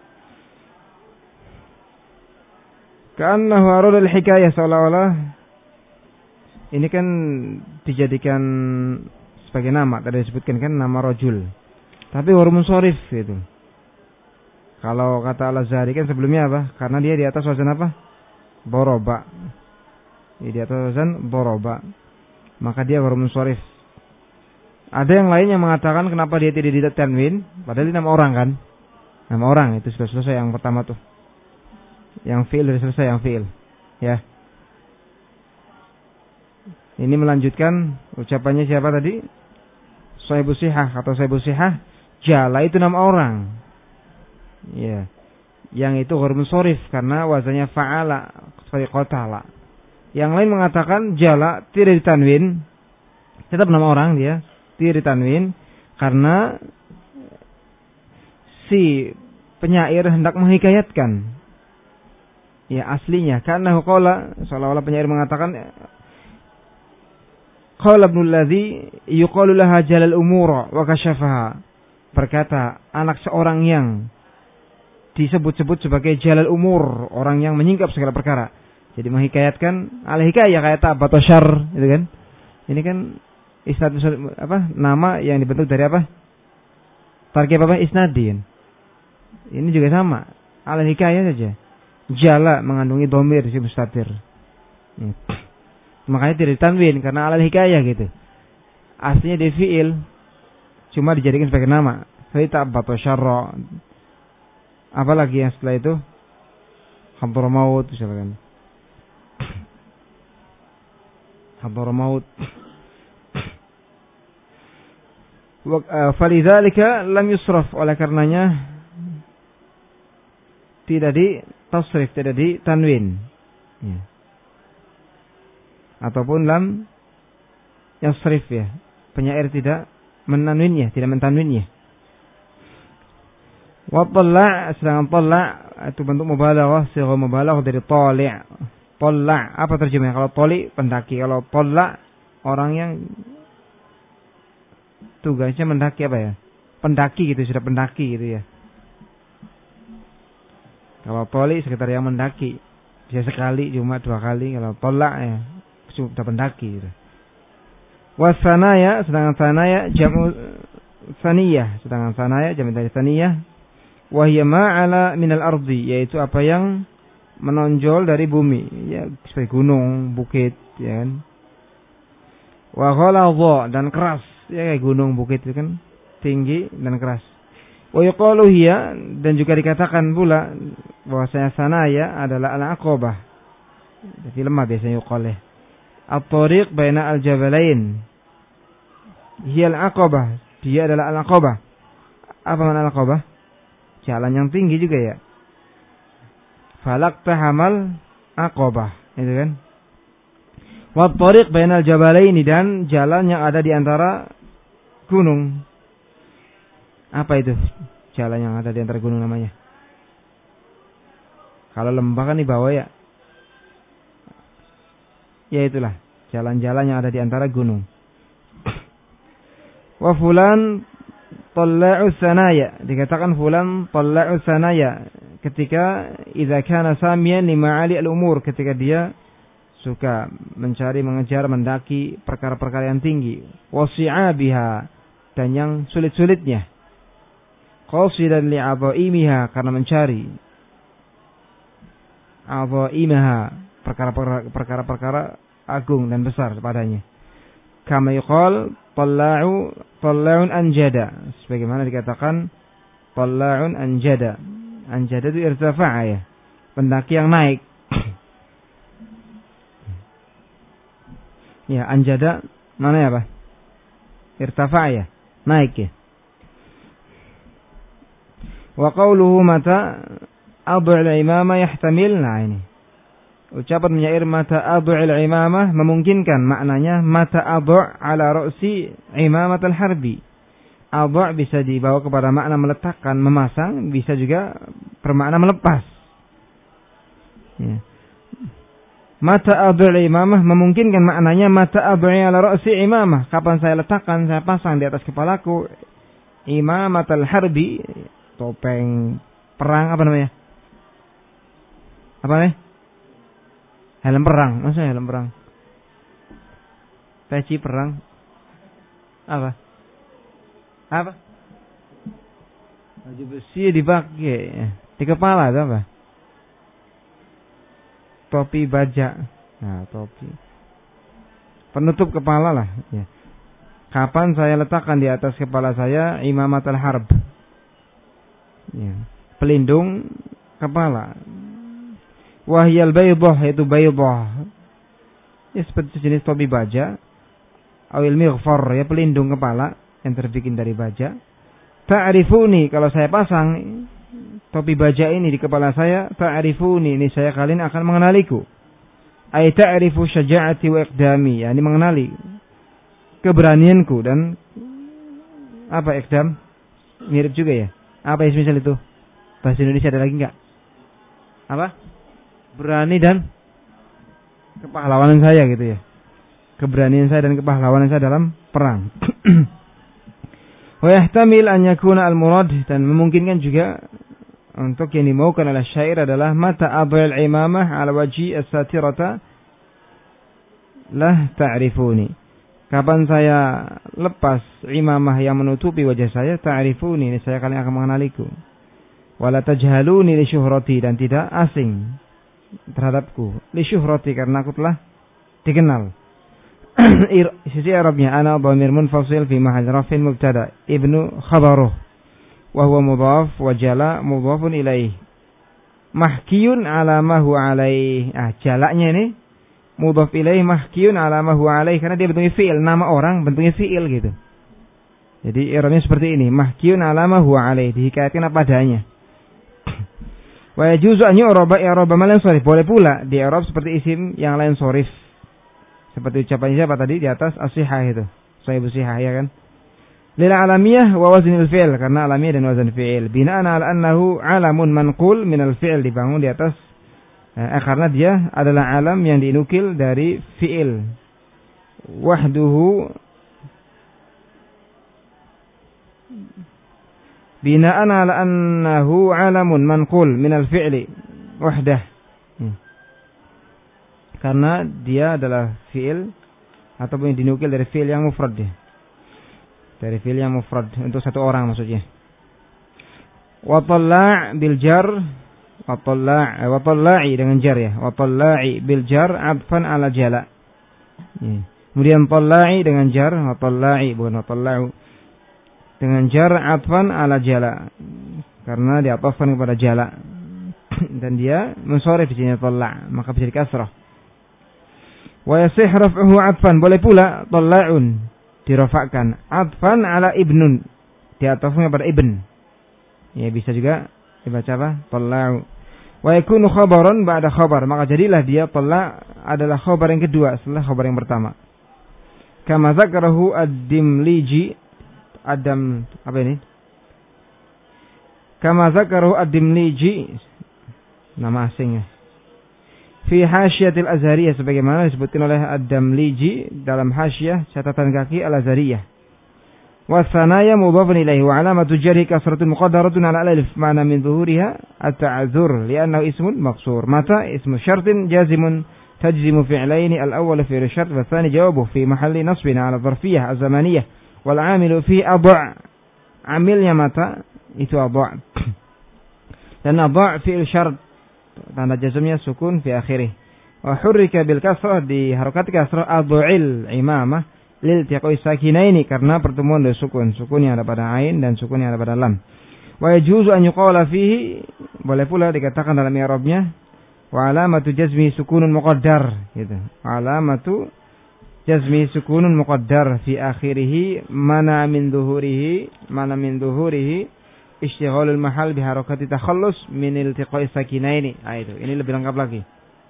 Ka'annahu arada al-hikayah, seolah-olah ini kan dijadikan sebagai nama, tadi disebutkan kan nama rajul. Tapi waru munsharif itu. Kalau kata Al-Azhari kan sebelumnya apa? Karena dia di atas wazan apa? Doroba. Di atas wazan doroba. Maka dia waru munsharif. Ada yang lain yang mengatakan kenapa dia tidak ditanwin, padahal ini nama orang kan? Nama orang, itu sudah selesai yang pertama tuh. Yang fi'il sudah selesai, yang fi'il. Ya. Ini melanjutkan ucapannya siapa tadi? Shaibu Sihah atau Shaibu Sihah. Jala itu nama orang. Ya. Yang itu ghairu munsharif karena wazannya fa'ala seperti qatala. Yang lain mengatakan jala tidak ditanwin, tetap nama orang dia, tidak ditanwin karena si penyair hendak menghikayatkan. Ya aslinya karena qala, seolah-olah penyair mengatakan qala ibnul ladzi yuqalu laha jalal umura wa kashafaha, berkata anak seorang yang disebut-sebut sebagai jalal umur, orang yang menyingkap segala perkara. Jadi menghikayatkan ala hikayah kayak tabat atau syar, gitu kan. Ini kan isnad apa? Nama yang dibentuk dari apa? Tarkib apa? Isnadin. Ini juga sama, ala hikayah saja. Jala mengandungi dhamir si mustatir. Hmm. Makanya tidak ditanwin karena ala hikayah gitu. Aslinya di fi'il, cuma dijadikan sebagai nama. Seperti tabat atau syarra. Apalagi yang setelah itu Hadar maut misalkan. Hadar maut. Falidzalika lam yusraf, oleh karenanya tidak di tasrif, tidak di tanwin. Ya. Ataupun lam yasrif ya. Penyair tidak menanwinnya, tidak mentanwinnya. Wa talla', sedangkan talla' itu bentuk mubalaghah, sigha mubalaghah dari tali'. Talla' apa terjemahnya? Kalau tali pendaki, kalau talla' orang yang tugasnya mendaki apa ya? Pendaki gitu, sudah pendaki gitu ya. Kalau tali sekitar yang mendaki, bisa sekali, cuma dua kali. Kalau talla' ya sudah pendaki gitu. Wa sanaya, sedangkan sanaya jamu saniyah, sedangkan sanaya jamu dari saniyah. Wahya ma'ala minal ardi, yaitu apa yang menonjol dari bumi, ya seperti gunung, bukit, ya kan. Wa ghalidha, dan keras, ya kayak gunung, bukit itu kan tinggi dan keras. Wa yuqalu hiya, dan juga dikatakan pula bahwasanya sanaya adalah al-aqabah. Jadi lemah biasanya yuqalih. At-tariq baina al-jabalain. Hiya al-aqabah, dia adalah al-aqabah. Apa makna al-aqabah? Jalan yang tinggi juga ya. Falak tahamal aqabah, itu kan. Wa tariq bainal jabalaini, dan jalan yang ada di antara gunung. Apa itu jalan yang ada di antara gunung namanya? Kalau lembah kan di bawah ya. Ya itulah jalan-jalan yang ada di antara gunung. Wa fulan talla'u sanaya, dikatakan fulan talla'u sanaya ketika idza kana samiyan li ma'ali al-umur, ketika dia suka mencari, mengejar, mendaki perkara-perkara yang tinggi. Wasi'abiha, dan yang sulit-sulitnya. Qasidan li'adhaimiha, karena mencari adhaimiha, perkara-perkara agung dan besar padanya. Kama yuqal talla'u talla'un anjada, sebagaimana dikatakan talla'un anjada. Anjada itu irtafa'a ya, pendaki yang naik. Ya, anjada mana ya, Pak? Irtafa'a ya, naik ya. Wa qawluhu mata ad'ul imamah yahtamil, nah ini ucapan menyair mata ad'ul imamah memungkinkan maknanya mata ad'u' ala ra'si imamat al-harbi. Ad'u' bisa dibawa kepada makna meletakkan, memasang, bisa juga bermakna melepas. Ya. Mata ad'ul imamah memungkinkan maknanya mata ad'u' ala ra'si imamah, kapan saya letakkan, saya pasang di atas kepalaku imamat al-harbi, topeng perang, apa namanya? Apa nih? Helm perang, maksudnya helm perang. Peci perang. Apa? Apa? Baju besi dipakai di kepala itu apa? Topi baja. Nah, topi. Penutup kepala lah. Ya. Kapan saya letakkan di atas kepala saya imamat al-harb? Ya. Pelindung kepala. Wahyal baydah, yaitu baydah. Ya, seperti sejenis topi baja. Awil mighfar, ya, pelindung kepala yang terbikin dari baja. Ta'rifuni, kalau saya pasang topi baja ini di kepala saya, ta'rifuni, ini saya kalian akan mengenaliku. Ay ta'rifu syaja'ati wa iqdami, ya, ini mengenali keberanianku dan apa iqdam? Mirip juga ya. Apa ya misal itu? Bahasa Indonesia ada lagi enggak? Apa? Berani dan kepahlawanan saya gitu ya. Keberanian saya dan kepahlawanan saya dalam perang. Wa yahtamil an yakuna al-murad, dan memungkinkan juga untuk yang dimaukan oleh syair adalah mata ad'al imamah ala wajhi as-satirata lah ta'rifuni. Kapan saya lepas imamah yang menutupi wajah saya, ta'rifuni, ini saya kalian akan mengenaliku. Wala tajhaluni li syuhrati, dan tidak asing terhadapku li syuhrati, karena aku telah dikenal. Sisi Arabnya ana dhamir munfasil fi mahall rafin mubtada ibnu khabaruh wa huwa mudhaf wa jala mudhafun ilaih mahkiyun ala ma huwa alaih. Ah, jalaknya ini mudhaf ilaih mahkiyun ala ma huwa alaih, karena dia bentuknya fi'il, nama orang bentuknya fi'il gitu. Jadi i'rabnya seperti ini, mahkiyun ala ma huwa alaih, dihikayatkan apa adanya. Wa yajuzu an yu'raba i'raba ma lan sharif, boleh pula di i'rab seperti isim yang lain sharif. Seperti ucapan siapa tadi di atas as-sihah itu. Shahibus sihah ya kan. Lil alamiyah wa waznil fi'il, karena alamiyah dan wazn fi'il. Bina'an ala annahu alamun manqul min al-fi'il, dibangun di atas eh, karena dia adalah alam yang dinukil dari fi'il. Wahduhu bina'an ala annahu alamun manqul min al-fi'li wahdah. Hmm. Karena dia adalah fi'il ataupun yang dinukil dari fi'il yang mufrad ya. Dari fi'il yang mufrad untuk satu orang maksudnya. Wa talla' bil jar, wa talla' wa talla'i dengan jar ya. Wa talla'i bil jar adfan ala jala. Ya. Kemudian talla'i dengan jar, wa talla'i bukan wa talla'u. Dengan jar atfan ala jala, karena diatafkan kepada jala dan dia mensorif di sini talla', maka bisa dikasrah. Wa yasih raf'uhu atfan, boleh pula talla'un dirafa'kan atfan ala ibnun, diatafkan kepada ibn. Ya, bisa juga dibaca apa? Talla'u. Wa yakunu khabaran ba'da khabar, maka jadilah dia talla' adalah khabar yang kedua setelah khabar yang pertama. Kama zakarahu ad-Dimliji Adam apa ini? Kama zakarahu ad-Dimliji nama asing ya. Fi Hasyiatil Azhariyah sebagaimana disebutkan oleh ad-Damliji dalam Hasyiyah catatan kaki Al-Azhariyah. Wa tsanaya mudhafun ilaihi wa alamatu jarhi kasratun muqaddaratun ala alif ma'na min dhuhuriha at-ta'dzur li'annahu ismun maqsur. Mata ismu syartin jazimun tajzimu fi'laini al-awwal fi'l syart wa tsani jawabuhu fi mahalli nasbin ala dharfiyyah az-zamaniyah wal 'amilu fi adha'. Amilnya mata itu adha'. Dan adha' fi'l syart tanda jazmnya sukun fi akhirih. Wa hurrika bil kasrah di harakat kasrah adhu'il imamah lil tiqai sakinaini karena pertemuan dua sukun, sukun yang ada pada ain dan sukun yang ada pada lam. Wa yajuzu an yuqala fihi, boleh pula dikatakan dalam i'rabnya wa alamatu jazmi sukunun muqaddar gitu. Alamatu jazmi sukunun muqaddar fi akhirih mana min dhuhurihi mana min dhuhurihi istighalul mahal bi harakati takhallus min iltiqai sakinaini. Ah itu, ini lebih lengkap lagi.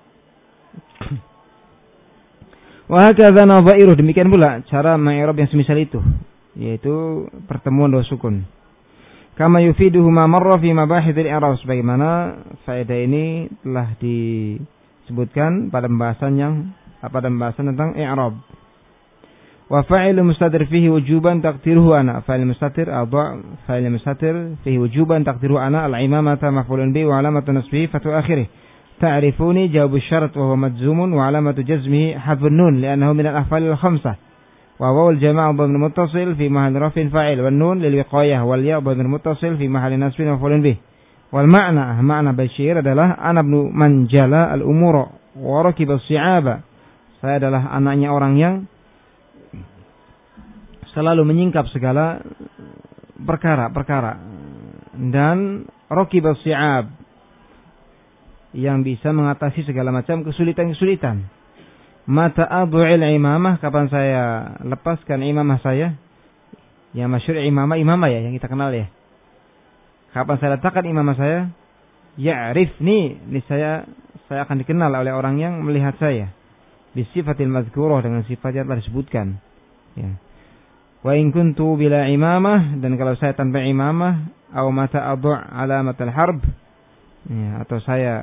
Wa hakadha nadhairu, demikian pula cara ma'irab yang semisal itu, yaitu pertemuan dua sukun. Kama yufiduhu ma marra fi mabahithil i'rab, sebagaimana faedah ini telah disebutkan pada pembahasan yang pada pembahasan tentang i'rab. Wa fa'ilu mustatir fihi wujuban taqdiruhu ana, fa'il mustatir adha fa'il mustatir fihi wujuban taqdiruhu ana al-imamata maf'ulun bi wa alamatu nasbihi fatu akhirih. تعرفوني جواب الشرط وهو مجزوم وعلامة جزمه حذف النون لأنه من الأفعال الخمسة وواو الجماعة ضمير متصل في محل رفع فاعل والنون للوقاية والياء ضمير متصل في محل نصب مفعول به والمعنى معنى بشير adalah أنا ابن من جلا الأمور وركب الصعاب, saya adalah anaknya orang yang selalu menyingkap segala perkara-perkara dan rakib as-si'ab yang bisa mengatasi segala macam kesulitan-kesulitan. Mata adhu'il imamah, kapan saya lepaskan imamah saya? Yang masyhur imamah imamah ya yang kita kenal ya. Kapan saya letakkan imamah saya? Ya'rifni, ini saya saya akan dikenal oleh orang yang melihat saya. Bisifatil mazkurah, dengan sifat yang telah disebutkan. Ya. Wa in kuntu bila imamah, dan kalau saya tanpa imamah, atau mata adhu' alamatul harb, ya, atau saya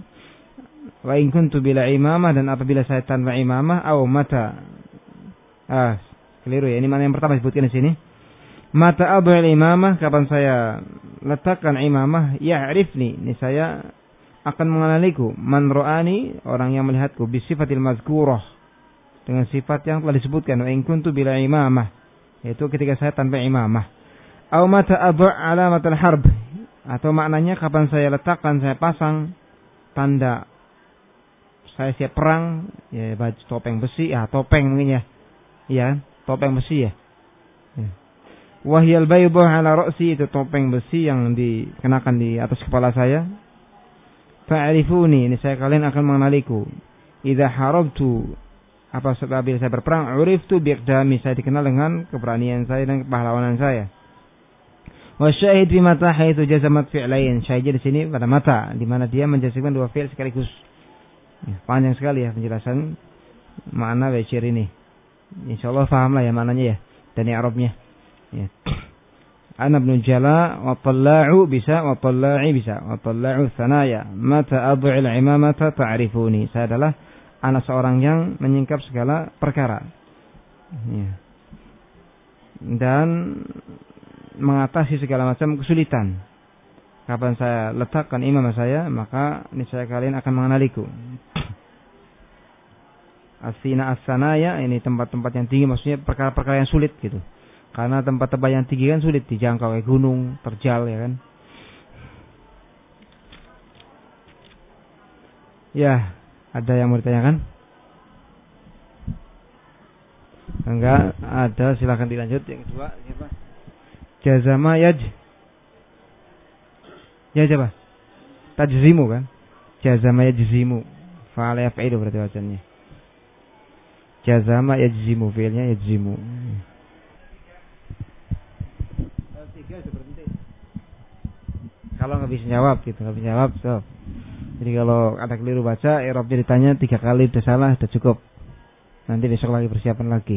wa in kuntu bila imamah, dan apabila saya tanpa imamah, atau mata ah keliru ya, ini mana yang pertama disebutkan di sini. Mata adhu'il imamah, kapan saya letakkan imamah, ya'rifni, ini saya akan mengenaliku, man ra'ani, orang yang melihatku, bisifatil mazkurah, dengan sifat yang telah disebutkan, wa in kuntu bila imamah, yaitu ketika saya tanpa imamah. Atau mata adhu' alamatul harb, atau maknanya kapan saya letakkan, saya pasang tanda saya siap perang, ya baju topeng besi, ya topeng mungkin ya, ya topeng besi ya. ya. Wahyal baydah ala ra'si, itu topeng besi yang dikenakan di atas kepala saya. Fa'rifuni, ini saya kalian akan mengenaliku. Idza harabtu, apa sebab saya berperang, uriftu biqdami, saya dikenal dengan keberanian saya dan kepahlawanan saya. Wasyahid fi mata haitsu jazamat fi'lain, syahid di sini pada mata, di mana dia menjazmkan dua fi'il sekaligus. Ya, panjang sekali ya penjelasan makna basyir ini. Insyaallah pahamlah ya maknanya ya dan i'rabnya. Ya. Ana ibn Jala wa talla'u bisa wa talla'i bisa wa talla'u tsanaya mata adhu'il imamata ta'rifuni, saya adalah anak seorang yang menyingkap segala perkara. Ya. Dan mengatasi segala macam kesulitan. Kapan saya letakkan imamah saya, maka niscaya kalian akan mengenaliku. Asina as-sanaya, ini tempat-tempat yang tinggi, maksudnya perkara-perkara yang sulit gitu. Karena tempat-tempat yang tinggi kan sulit dijangkau, kayak gunung, terjal ya kan. Ya, ada yang mau ditanyakan? Enggak, ada, silakan dilanjut. Yang kedua, siapa? Jazama yaj. Ya siapa? Tajzimu kan? Jazama yajzimu. Fa'ala yaf'ilu berarti wajannya. Jazama yajzimu, fi'ilnya yajzimu. Kalau nggak bisa jawab gitu, nggak bisa jawab, so. Jadi kalau ada keliru baca, i'rabnya ditanya tiga kali udah salah, udah cukup. Nanti besok lagi persiapan lagi.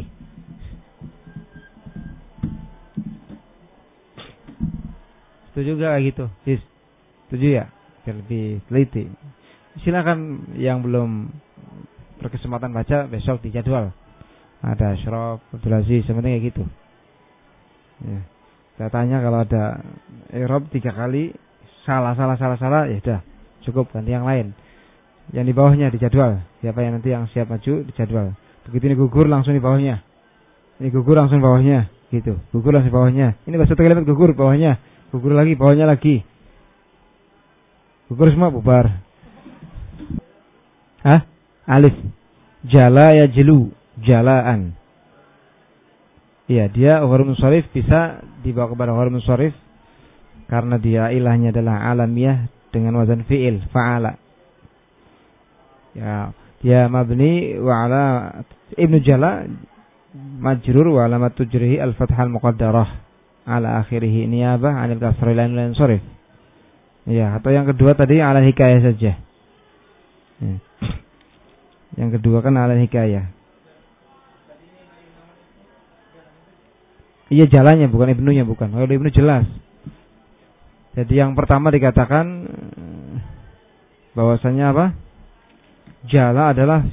Setuju gak gitu? Sis? Setuju ya? Biar lebih teliti. Silakan yang belum berkesempatan baca besok di jadwal. Ada Ashraf, Abdul Aziz, sebenarnya kayak gitu. Ya. Saya tanya kalau ada i'rab tiga kali salah salah salah salah ya udah cukup, ganti yang lain. Yang di bawahnya di jadwal. Siapa yang nanti yang siap maju di jadwal. Begitu ini gugur langsung di bawahnya. Ini gugur langsung di bawahnya, gitu. Gugur langsung di bawahnya. Ini bahasa kalimat gugur bawahnya. Gugur lagi bawahnya lagi. Gugur semua bubar. Hah? Alif. Jala ya jelu, jalaan. Iya, dia huruf munsharif bisa dibawa kepada huruf munsharif karena dia ilahnya adalah alamiyah dengan wazan fi'il, fa'ala. Ya, dia mabni wa ala ibnu jala majrur wa alamat tujrihi al-fathah al-muqaddarah ala akhirih niyabah 'anil kasri lain lain sharif. Ya, atau yang kedua tadi ala hikayah saja. Ya. Yang kedua kan ala hikayah. Iya jalannya bukan ibnunya bukan. Kalau ibnu jelas. Jadi yang pertama dikatakan bahwasanya apa? Jala adalah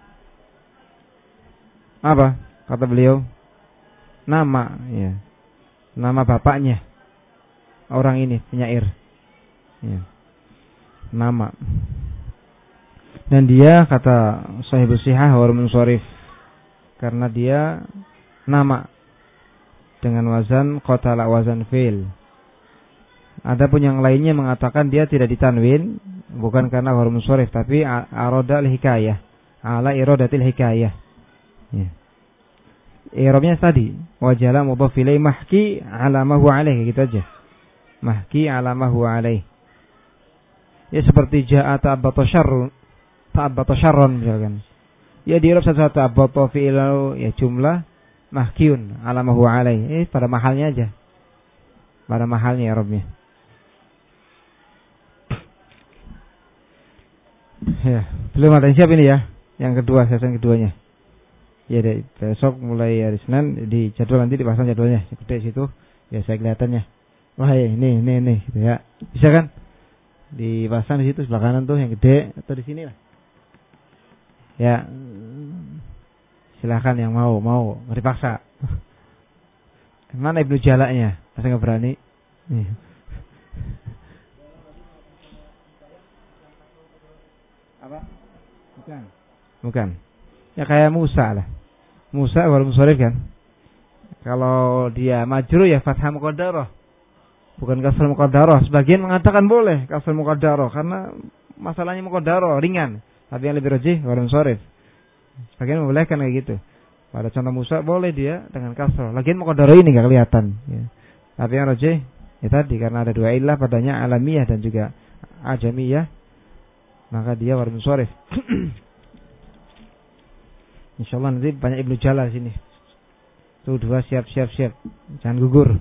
apa? Kata beliau nama, ya. Nama bapaknya orang ini penyair. Ya. Nama. Dan dia kata Shahibus Sihah huruf munsharif karena dia nama dengan wazan qatala wazan fi'il. Adapun yang lainnya mengatakan dia tidak ditanwin bukan karena huruf munsharif tapi arada al-hikayah, ala iradatil hikayah. Ya. I'rabnya tadi wajala mudhaf ilai mahki ala ma huwa alaih gitu aja. Mahki ala ma huwa alaih. Ya seperti ja'a ta'abbata syarrun, ta'abbata syarrun misalkan. Ya di i'rab satu-satu ta'abbata fi'il ya jumlah mahkiun ala ma huwa alaih. Eh pada mahalnya aja. Pada mahalnya i'rabnya. Ya, belum ada yang siap ini ya. Yang kedua, sesi keduanya. Ya deh, besok mulai hari Senin di jadwal nanti dipasang jadwalnya. Gede situ, ya saya kelihatannya. Wah, ya, ini, ini, ini, gitu ya. Bisa kan? Dipasang di situ sebelah kanan tuh yang gede atau di sini lah. Ya, silakan yang mau, mau, nggak dipaksa. Mana Ibnu Jalaknya? Masa nggak berani? Nih. Apa? Bukan. Bukan. Ya kayak Musa lah. Musa wal munsharif kan. Kalau dia majrur ya fathah muqaddarah. Bukan kasrah muqaddarah. Sebagian mengatakan boleh kasrah muqaddarah karena masalahnya muqaddarah ringan. Tapi yang lebih rajih wal munsharif. Sebagian membolehkan kayak gitu. Pada contoh Musa boleh dia dengan kasrah. Lagian muqaddarah ini enggak kelihatan ya. Tapi yang rajih ya tadi karena ada dua ilah padanya alamiyah dan juga ajamiyah. Maka dia wal munsharif. Insyaallah nanti banyak Ibnu Jala sini. Tuh dua siap siap siap. Jangan gugur.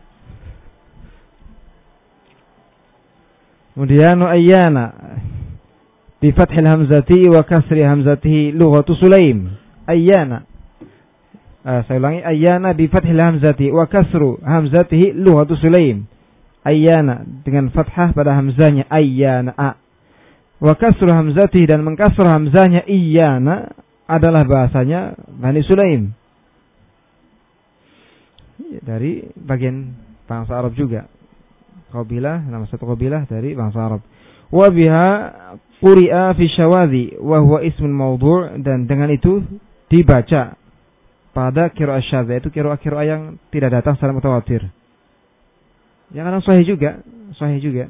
Kemudian ayyana bi fathil hamzati wa kasri hamzatihi lughatu Sulaim. Ayyana. Uh, saya ulangi ayyana bi fathil hamzati wa kasru hamzatihi lughatu Sulaim. Ayyana dengan fathah pada hamzanya ayyana a. Wa kasru hamzatihi dan mengkasr hamzanya iyyana adalah bahasanya Bani Sulaim. Dari bagian bangsa Arab juga. Qabilah, nama satu qabilah dari bangsa Arab. Wa biha quri'a fi syawadhi wa huwa ismun mawdu' dan dengan itu dibaca pada qira'ah syadz, yaitu qira'ah-qira'ah yang tidak datang secara mutawatir. Yang kadang sahih juga, sahih juga.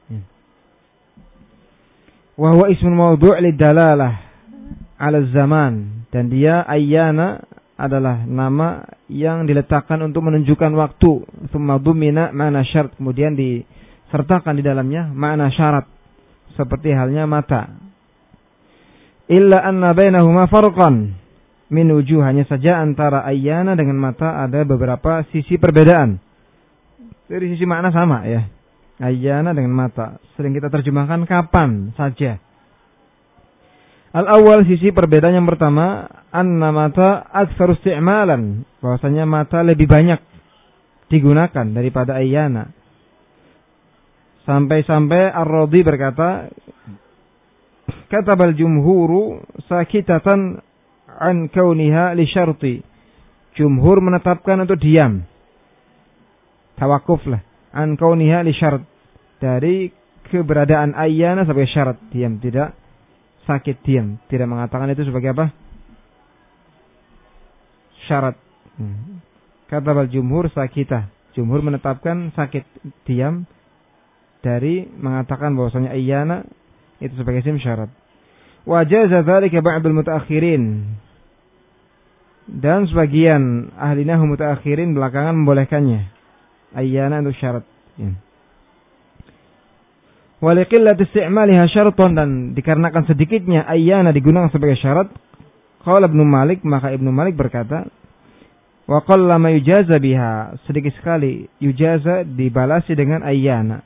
Wa huwa ismun mawdu' lidalalah ala zaman dan dia ayyana adalah nama yang diletakkan untuk menunjukkan waktu. Tsumma dumina ma'na syarat, kemudian disertakan di dalamnya makna syarat seperti halnya mata. Illa anna bainahuma farqan min wujuh, hanya saja antara ayyana dengan mata ada beberapa sisi perbedaan. Dari sisi makna sama ya. Ayyana dengan mata. Sering kita terjemahkan kapan saja. Al-awwal, sisi perbedaan yang pertama, anna mata aktsaru isti'malan, bahwasanya mata lebih banyak digunakan daripada ayyana. Sampai-sampai Ar-Radhi berkata, katabal jumhuru sakitatan an kauniha li syarti. Jumhur menetapkan untuk diam. Tawakuf lah. An kauniha li syart. Dari keberadaan ayyana sebagai syarat. Diam, tidak sakit, diam. Tidak mengatakan itu sebagai apa? Syarat. Hmm. Katabal jumhur sakitah. Jumhur menetapkan sakit, diam. Dari mengatakan bahwasanya ayyana itu sebagai isim syarat. Wa jaza dzalika ba'dul mutaakhirin. Dan sebagian ahli nahwu mutaakhirin belakangan membolehkannya. Ayyana untuk syarat. Ya. Wa liqillati isti'maliha syartan, dan dikarenakan sedikitnya ayyana digunakan sebagai syarat, qala Ibnu Malik, maka Ibnu Malik berkata, wa qalla ma yujaza biha, sedikit sekali yujaza dibalasi dengan ayyana.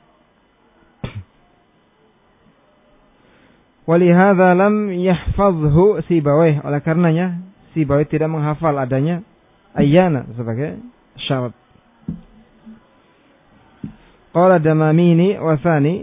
Walihadza lam yahfazhu Sibawayh, oleh karenanya Sibawayh tidak menghafal adanya ayyana sebagai syarat. Qala Damamini wa tsani,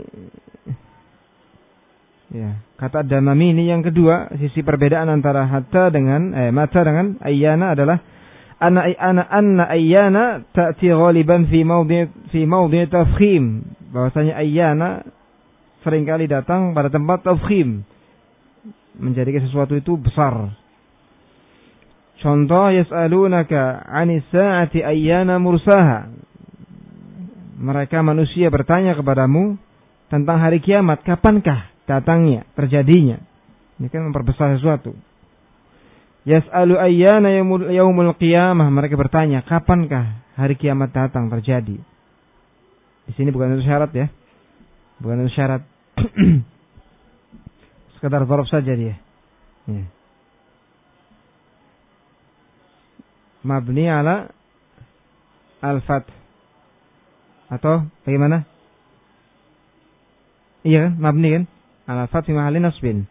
ya, kata Damamini yang kedua, sisi perbedaan antara hatta dengan eh, mata dengan ayyana adalah anna anna anna ayyana ta'ti ghaliban fi mawdi' fi mawdi' tafkhim, bahwasanya ayyana seringkali datang pada tempat tafkhim, menjadikan sesuatu itu besar. Contoh, yas'alunaka 'anis sa'ati ayyana mursaha. Mereka manusia bertanya kepadamu tentang hari kiamat, kapankah datangnya, terjadinya. Ini kan memperbesar sesuatu. Yas'alu ayyana yaumul, yaumul qiyamah. Mereka bertanya, kapankah hari kiamat datang, terjadi. Di sini bukan itu syarat ya. Bukan itu syarat. Sekedar dzarf saja dia. Ya. Mabni ala al-fath. Atau bagaimana? Iya kan? Mabni kan? Al-fath fi mahalli nasbin.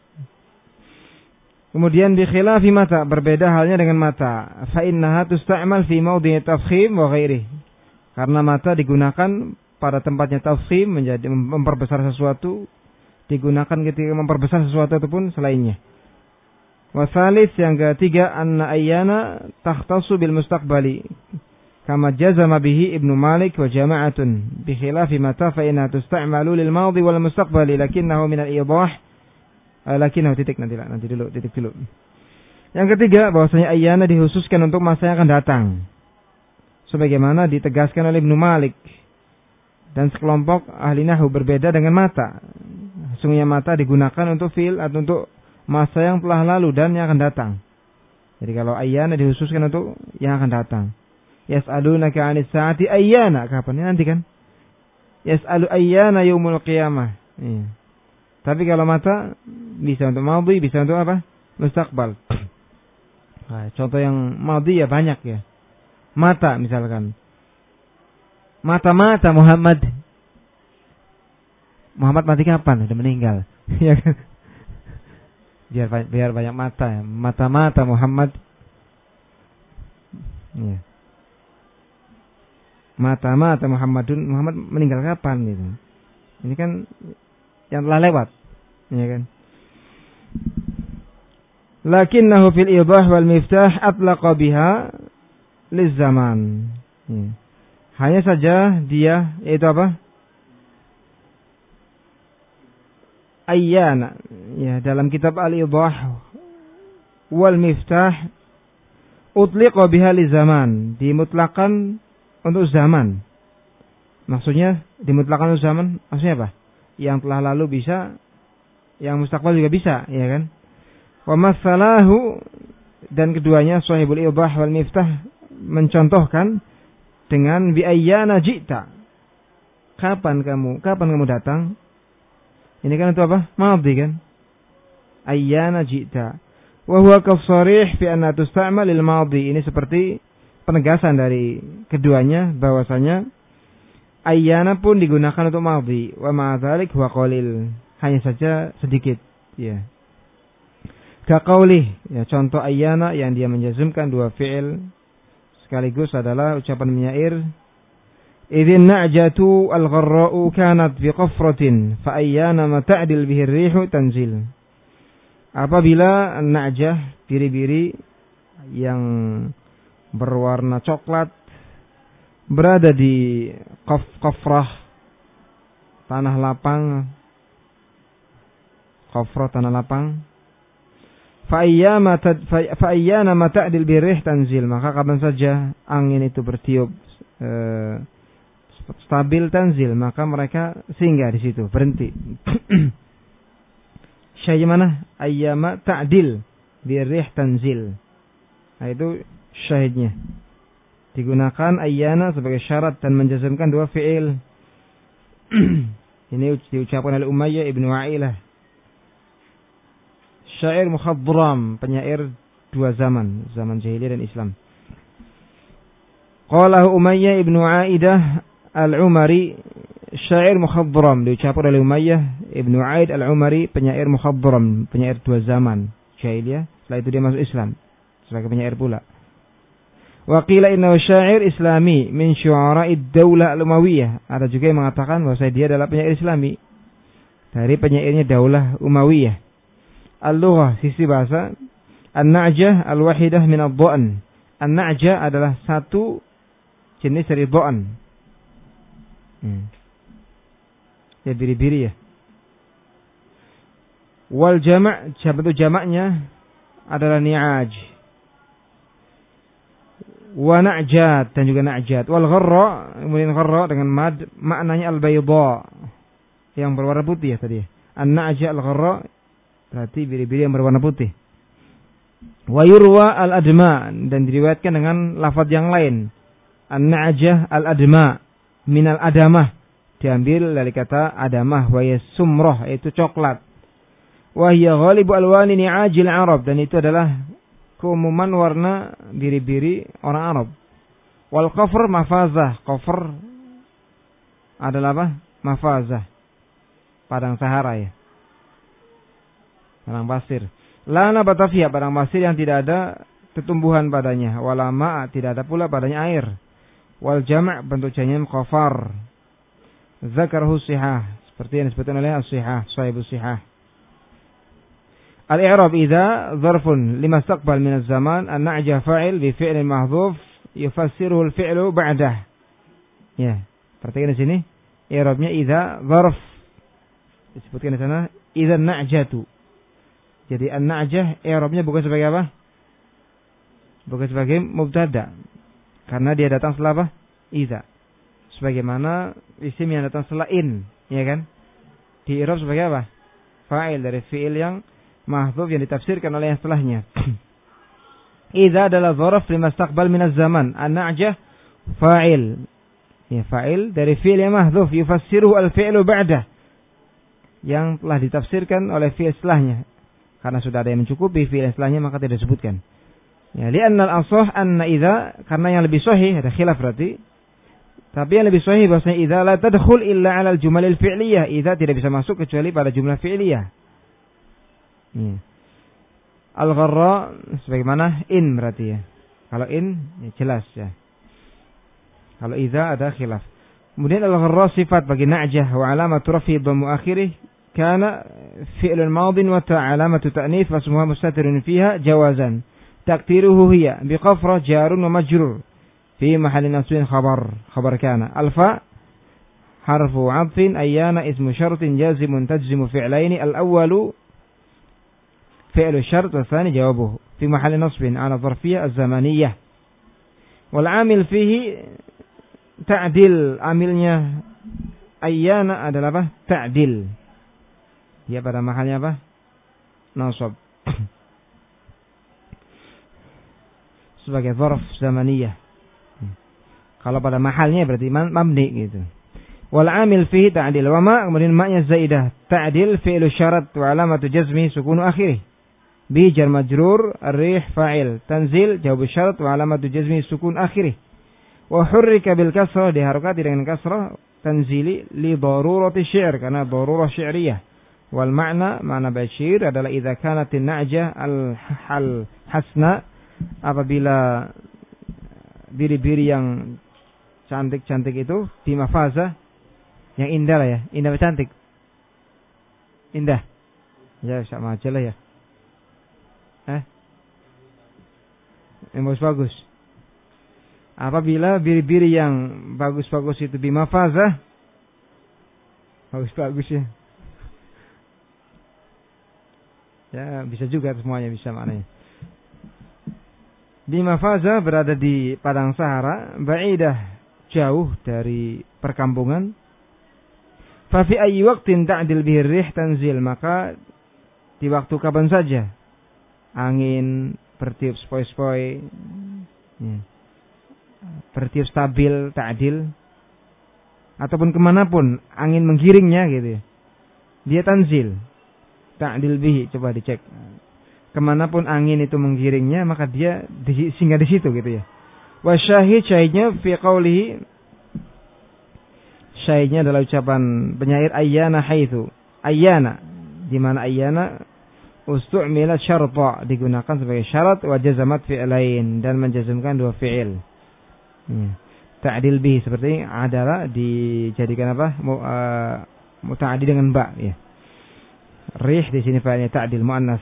Kemudian bi khilafi mata, berbeda halnya dengan mata. Fa innaha tusta'mal fi mawdi'i tafkhim wa ghairihi. Karena mata digunakan pada tempatnya tafkhim, menjadi memperbesar sesuatu, digunakan ketika memperbesar sesuatu ataupun selainnya. Wasalis, yang ketiga, anna ayyana takhtassu bil mustaqbali kama jazama bihi Ibnu Malik wa jama'atun bi khilafi mata fa inna tusta'malu lil madhi wal mustaqbali lakinnahu min al idah lakinnahu titik nanti nanti dulu titik dulu. Yang ketiga, bahwasanya ayyana dikhususkan untuk masa yang akan datang, sebagaimana ditegaskan oleh Ibnu Malik dan sekelompok ahli nahwu. Berbeda dengan mata. Sesungguhnya mata digunakan untuk fi'il atau untuk masa yang telah lalu dan yang akan datang. Jadi kalau ayyana dikhususkan untuk yang akan datang. Yas'alunaka 'anis sa'ati ayyana, kapan? Ini nanti kan. Yas'alu ayyana yaumul qiyamah. Iya. Tapi kalau mata bisa untuk madhi, bisa untuk apa? Mustaqbal. Nah, contoh yang madhi ya banyak ya. Mata misalkan. Mata-mata Muhammad. Muhammad mati kapan? Sudah meninggal. Ya kan? Biar biar banyak mata ya. Mata-mata Muhammad. Ya. Mata-mata Muhammadun, Muhammad meninggal kapan gitu. Ini kan yang telah lewat, ya kan. Lakinnahu fil idah wal miftah atlaqa biha lizaman. Ya. Hanya saja dia yaitu apa? Ayyana. Ya, dalam kitab al-idah wal miftah utliqa biha lizaman, dimutlakan untuk zaman. Maksudnya dimutlakan untuk zaman, maksudnya apa? Yang telah lalu bisa, yang mustaqbal juga bisa, ya kan? Wa masalahu, dan keduanya sahibul idah wal miftah mencontohkan dengan bi ayyana ji'ta. Kapan kamu, kapan kamu datang? Ini kan itu apa? Madhi kan? Ayyana ji'ta. Wa huwa kafsarih fi anna tusta'mal lil madhi. Ini seperti penegasan dari keduanya bahwasanya Ayyana pun digunakan untuk madhi. Wa ma'adzalik huwa qalil. Hanya saja sedikit. Ya. Kaqaulih. Ya, contoh ayyana yang dia menjazmkan dua fi'il sekaligus adalah ucapan penyair. Idzin na'jatu al-gharra'u kanat biqafratin fa ayyana ma ta'dil bihi ar-rihu tanzil. Apabila na'jah biri-biri yang berwarna coklat berada di qaf qafrah tanah lapang, qafrah tanah lapang, fa ayyama fa ayyana ma ta'dil birih tanzil, maka kapan saja angin itu bertiup e, stabil tanzil, maka mereka singgah di situ, berhenti. Syahid mana? Ayyama ta'dil birih tanzil. Nah, itu syahidnya. Digunakan ayyana sebagai syarat dan menjazmkan dua fi'il. Ini diucapkan oleh Umayyah ibnu Wa'ilah, syair mukhadram, penyair dua zaman, zaman jahiliyah dan Islam. Qalahu Umayyah ibnu Aidah al-Umari, syair mukhadram, diucapkan oleh Umayyah ibnu Aid al-Umari, penyair mukhadram, penyair dua zaman jahiliyah. Setelah itu dia masuk Islam sebagai penyair pula. Wa qila innahu syair islami min syu'ara'id daulah al-Umayyah. Ada juga yang mengatakan bahwa dia adalah penyair Islami dari penyairnya Daulah Umayyah. Al-lughah, sisi bahasa, an-na'jah al-wahidah min ad-dha'n. An-na'jah adalah satu jenis dari dha'n. Hmm. Ya biri-biri ya. Wal jama', bentuk jamaknya adalah ni'aj. Wa na'jat, dan juga na'jat. Wal gharra, kemudian gharra dengan mad, maknanya al-bayda, yang berwarna putih ya tadi. An-na'ja al-gharra berarti biri-biri yang berwarna putih. Wa yurwa al-adma, dan diriwayatkan dengan lafaz yang lain. An-na'jah al-adma min al-adamah, diambil dari kata adamah, wa yasumrah, yaitu coklat. Wa hiya ghalibu alwani ni'ajil Arab, dan itu adalah keumuman warna biri-biri orang Arab. Wal qafr mafazah, qafr adalah apa? Mafazah, padang Sahara ya, padang pasir. La nabata fiha, padang pasir yang tidak ada tumbuhan padanya. Wala ma', tidak ada pula padanya air. Wal jama', bentuk jam'nya qafar. Zakarahu sihah, seperti yang disebutkan oleh as-sihah, sahibus sihah. Al-i'rab idza zarfun limastaqbal min az-zaman, an-na'jah fa'il bi fi'lin mahdhuf yufassiruhu al-fi'lu ba'dah. Ya, perhatikan di sini i'rabnya idza zarf. Disebutkan di sana idza an-na'jatu. Jadi an-na'jah i'rabnya bukan sebagai apa? Bukan sebagai mubtada, karena dia datang setelah apa? Idza. Sebagaimana isim yang datang setelah in, ya kan? Di i'rab sebagai apa? Fa'il dari fi'il yang mahdhuf yang ditafsirkan oleh yang setelahnya. Idza adalah dzaraf limastaqbal min az-zaman. An-na'jah fa'il. Ya, fa'il dari fi'il yang mahdhuf yufassiruhu al-fi'lu ba'dah, yang telah ditafsirkan oleh fi'il setelahnya. Karena sudah ada yang mencukupi fi'il setelahnya, maka tidak disebutkan. Ya, li'anna al-ashah anna idza, karena yang lebih sahih, ada khilaf berarti. Tapi yang lebih sahih bahwasanya idza la tadkhul illa 'ala al-jumal al-fi'liyah. Idza tidak bisa masuk kecuali pada jumlah fi'liyah. Ya. Al-gharra sebagaimana in berarti ya. Kalau in ya jelas ya. Kalau idza ada khilaf. Kemudian al-gharra sifat bagi na'jah, wa alamatu rafi dhammu akhirih kana fi'lun madin wa ta'alamatu ta'nits wa ismuha mustatirun fiha jawazan. Taqdiruhu hiya bi qafra jarun wa majrur fi mahalli nasbin khabar khabar kana. Al-fa harfu 'athfin ayyana ismu syartin jazimun tajzimu fi'laini al-awwalu فعل الشرط والثاني جوابه في محل نصب على الظرفية الزمانية. والعامل فيه تعديل, amilnya ayyana adalah apa? Ta'dil. Dia pada mahalnya apa? Nasab. Sebagai dzarf zamaniyah. Kalau pada mahalnya berarti mabni gitu. Wal amil fihi ta'dil wa ma, kemudian ma'nya zaidah. Ta'dil fi'lu syarat wa alamatu jazmi sukunu akhirih. Bi jar majrur ar-rih fa'il. Tanzil jawab syarat wa alamatu jazmi sukun akhirih. Wa hurrika bil kasrah, diharokati dengan kasrah. tanzili li darurati syi'r, karena darurah syi'riyah. Wal makna makna bait syair adalah idza kanatin na'jah al hal hasna, apabila biri-biri yang cantik-cantik itu di mafazah yang indah lah ya, indah cantik. Indah. Ya sama aja lah ya. Eh? Yang bagus-bagus. Apabila biri-biri yang bagus-bagus itu di mafazah, bagus-bagus ya. Ya bisa juga semuanya bisa maknanya. Di mafazah berada di padang Sahara, ba'idah jauh dari perkampungan. Fa fi ayyi waqtin ta'dil bihi rih tanzil, maka di waktu kapan saja angin bertiup sepoi-sepoi, ya, bertiup stabil, ta'dil, ataupun kemanapun angin menggiringnya gitu ya, dia tanzil. Ta'dil bihi, coba dicek. Kemanapun angin itu menggiringnya, maka dia di, singgah di situ gitu ya. Wa syahid, syahidnya fi qawlihi, syahidnya adalah ucapan penyair ayyana haitsu. Ayyana, di mana ayyana ustu'mila syarta, digunakan sebagai syarat, wa jazamat fi'lain, dan menjazmkan dua fi'il. Hmm. Ta'dil bihi seperti adalah dijadikan apa? Uh, muta'addi dengan ba ya. Rih di sini fa'ilnya ta'dil muannas.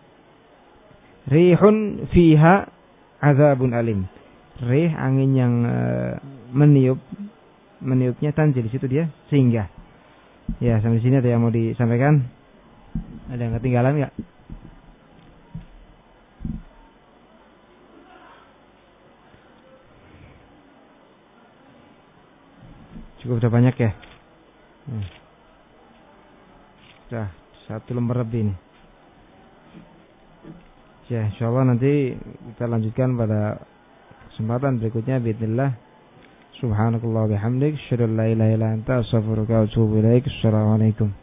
Rihun fiha azabun alim. Rih angin yang uh, meniup, meniupnya tanzil, di situ dia singgah. Ya, sampai sini ada yang mau disampaikan? Ada yang ketinggalan enggak? Cukup udah banyak ya. Hmm. Sudah satu lembar lebih nih. Ya, insyaallah nanti kita lanjutkan pada kesempatan berikutnya bismillah. Subhanakallah bihamdik, asyhadu an la ilaha illa anta, astaghfiruka wa atubu ilaik. Assalamualaikum.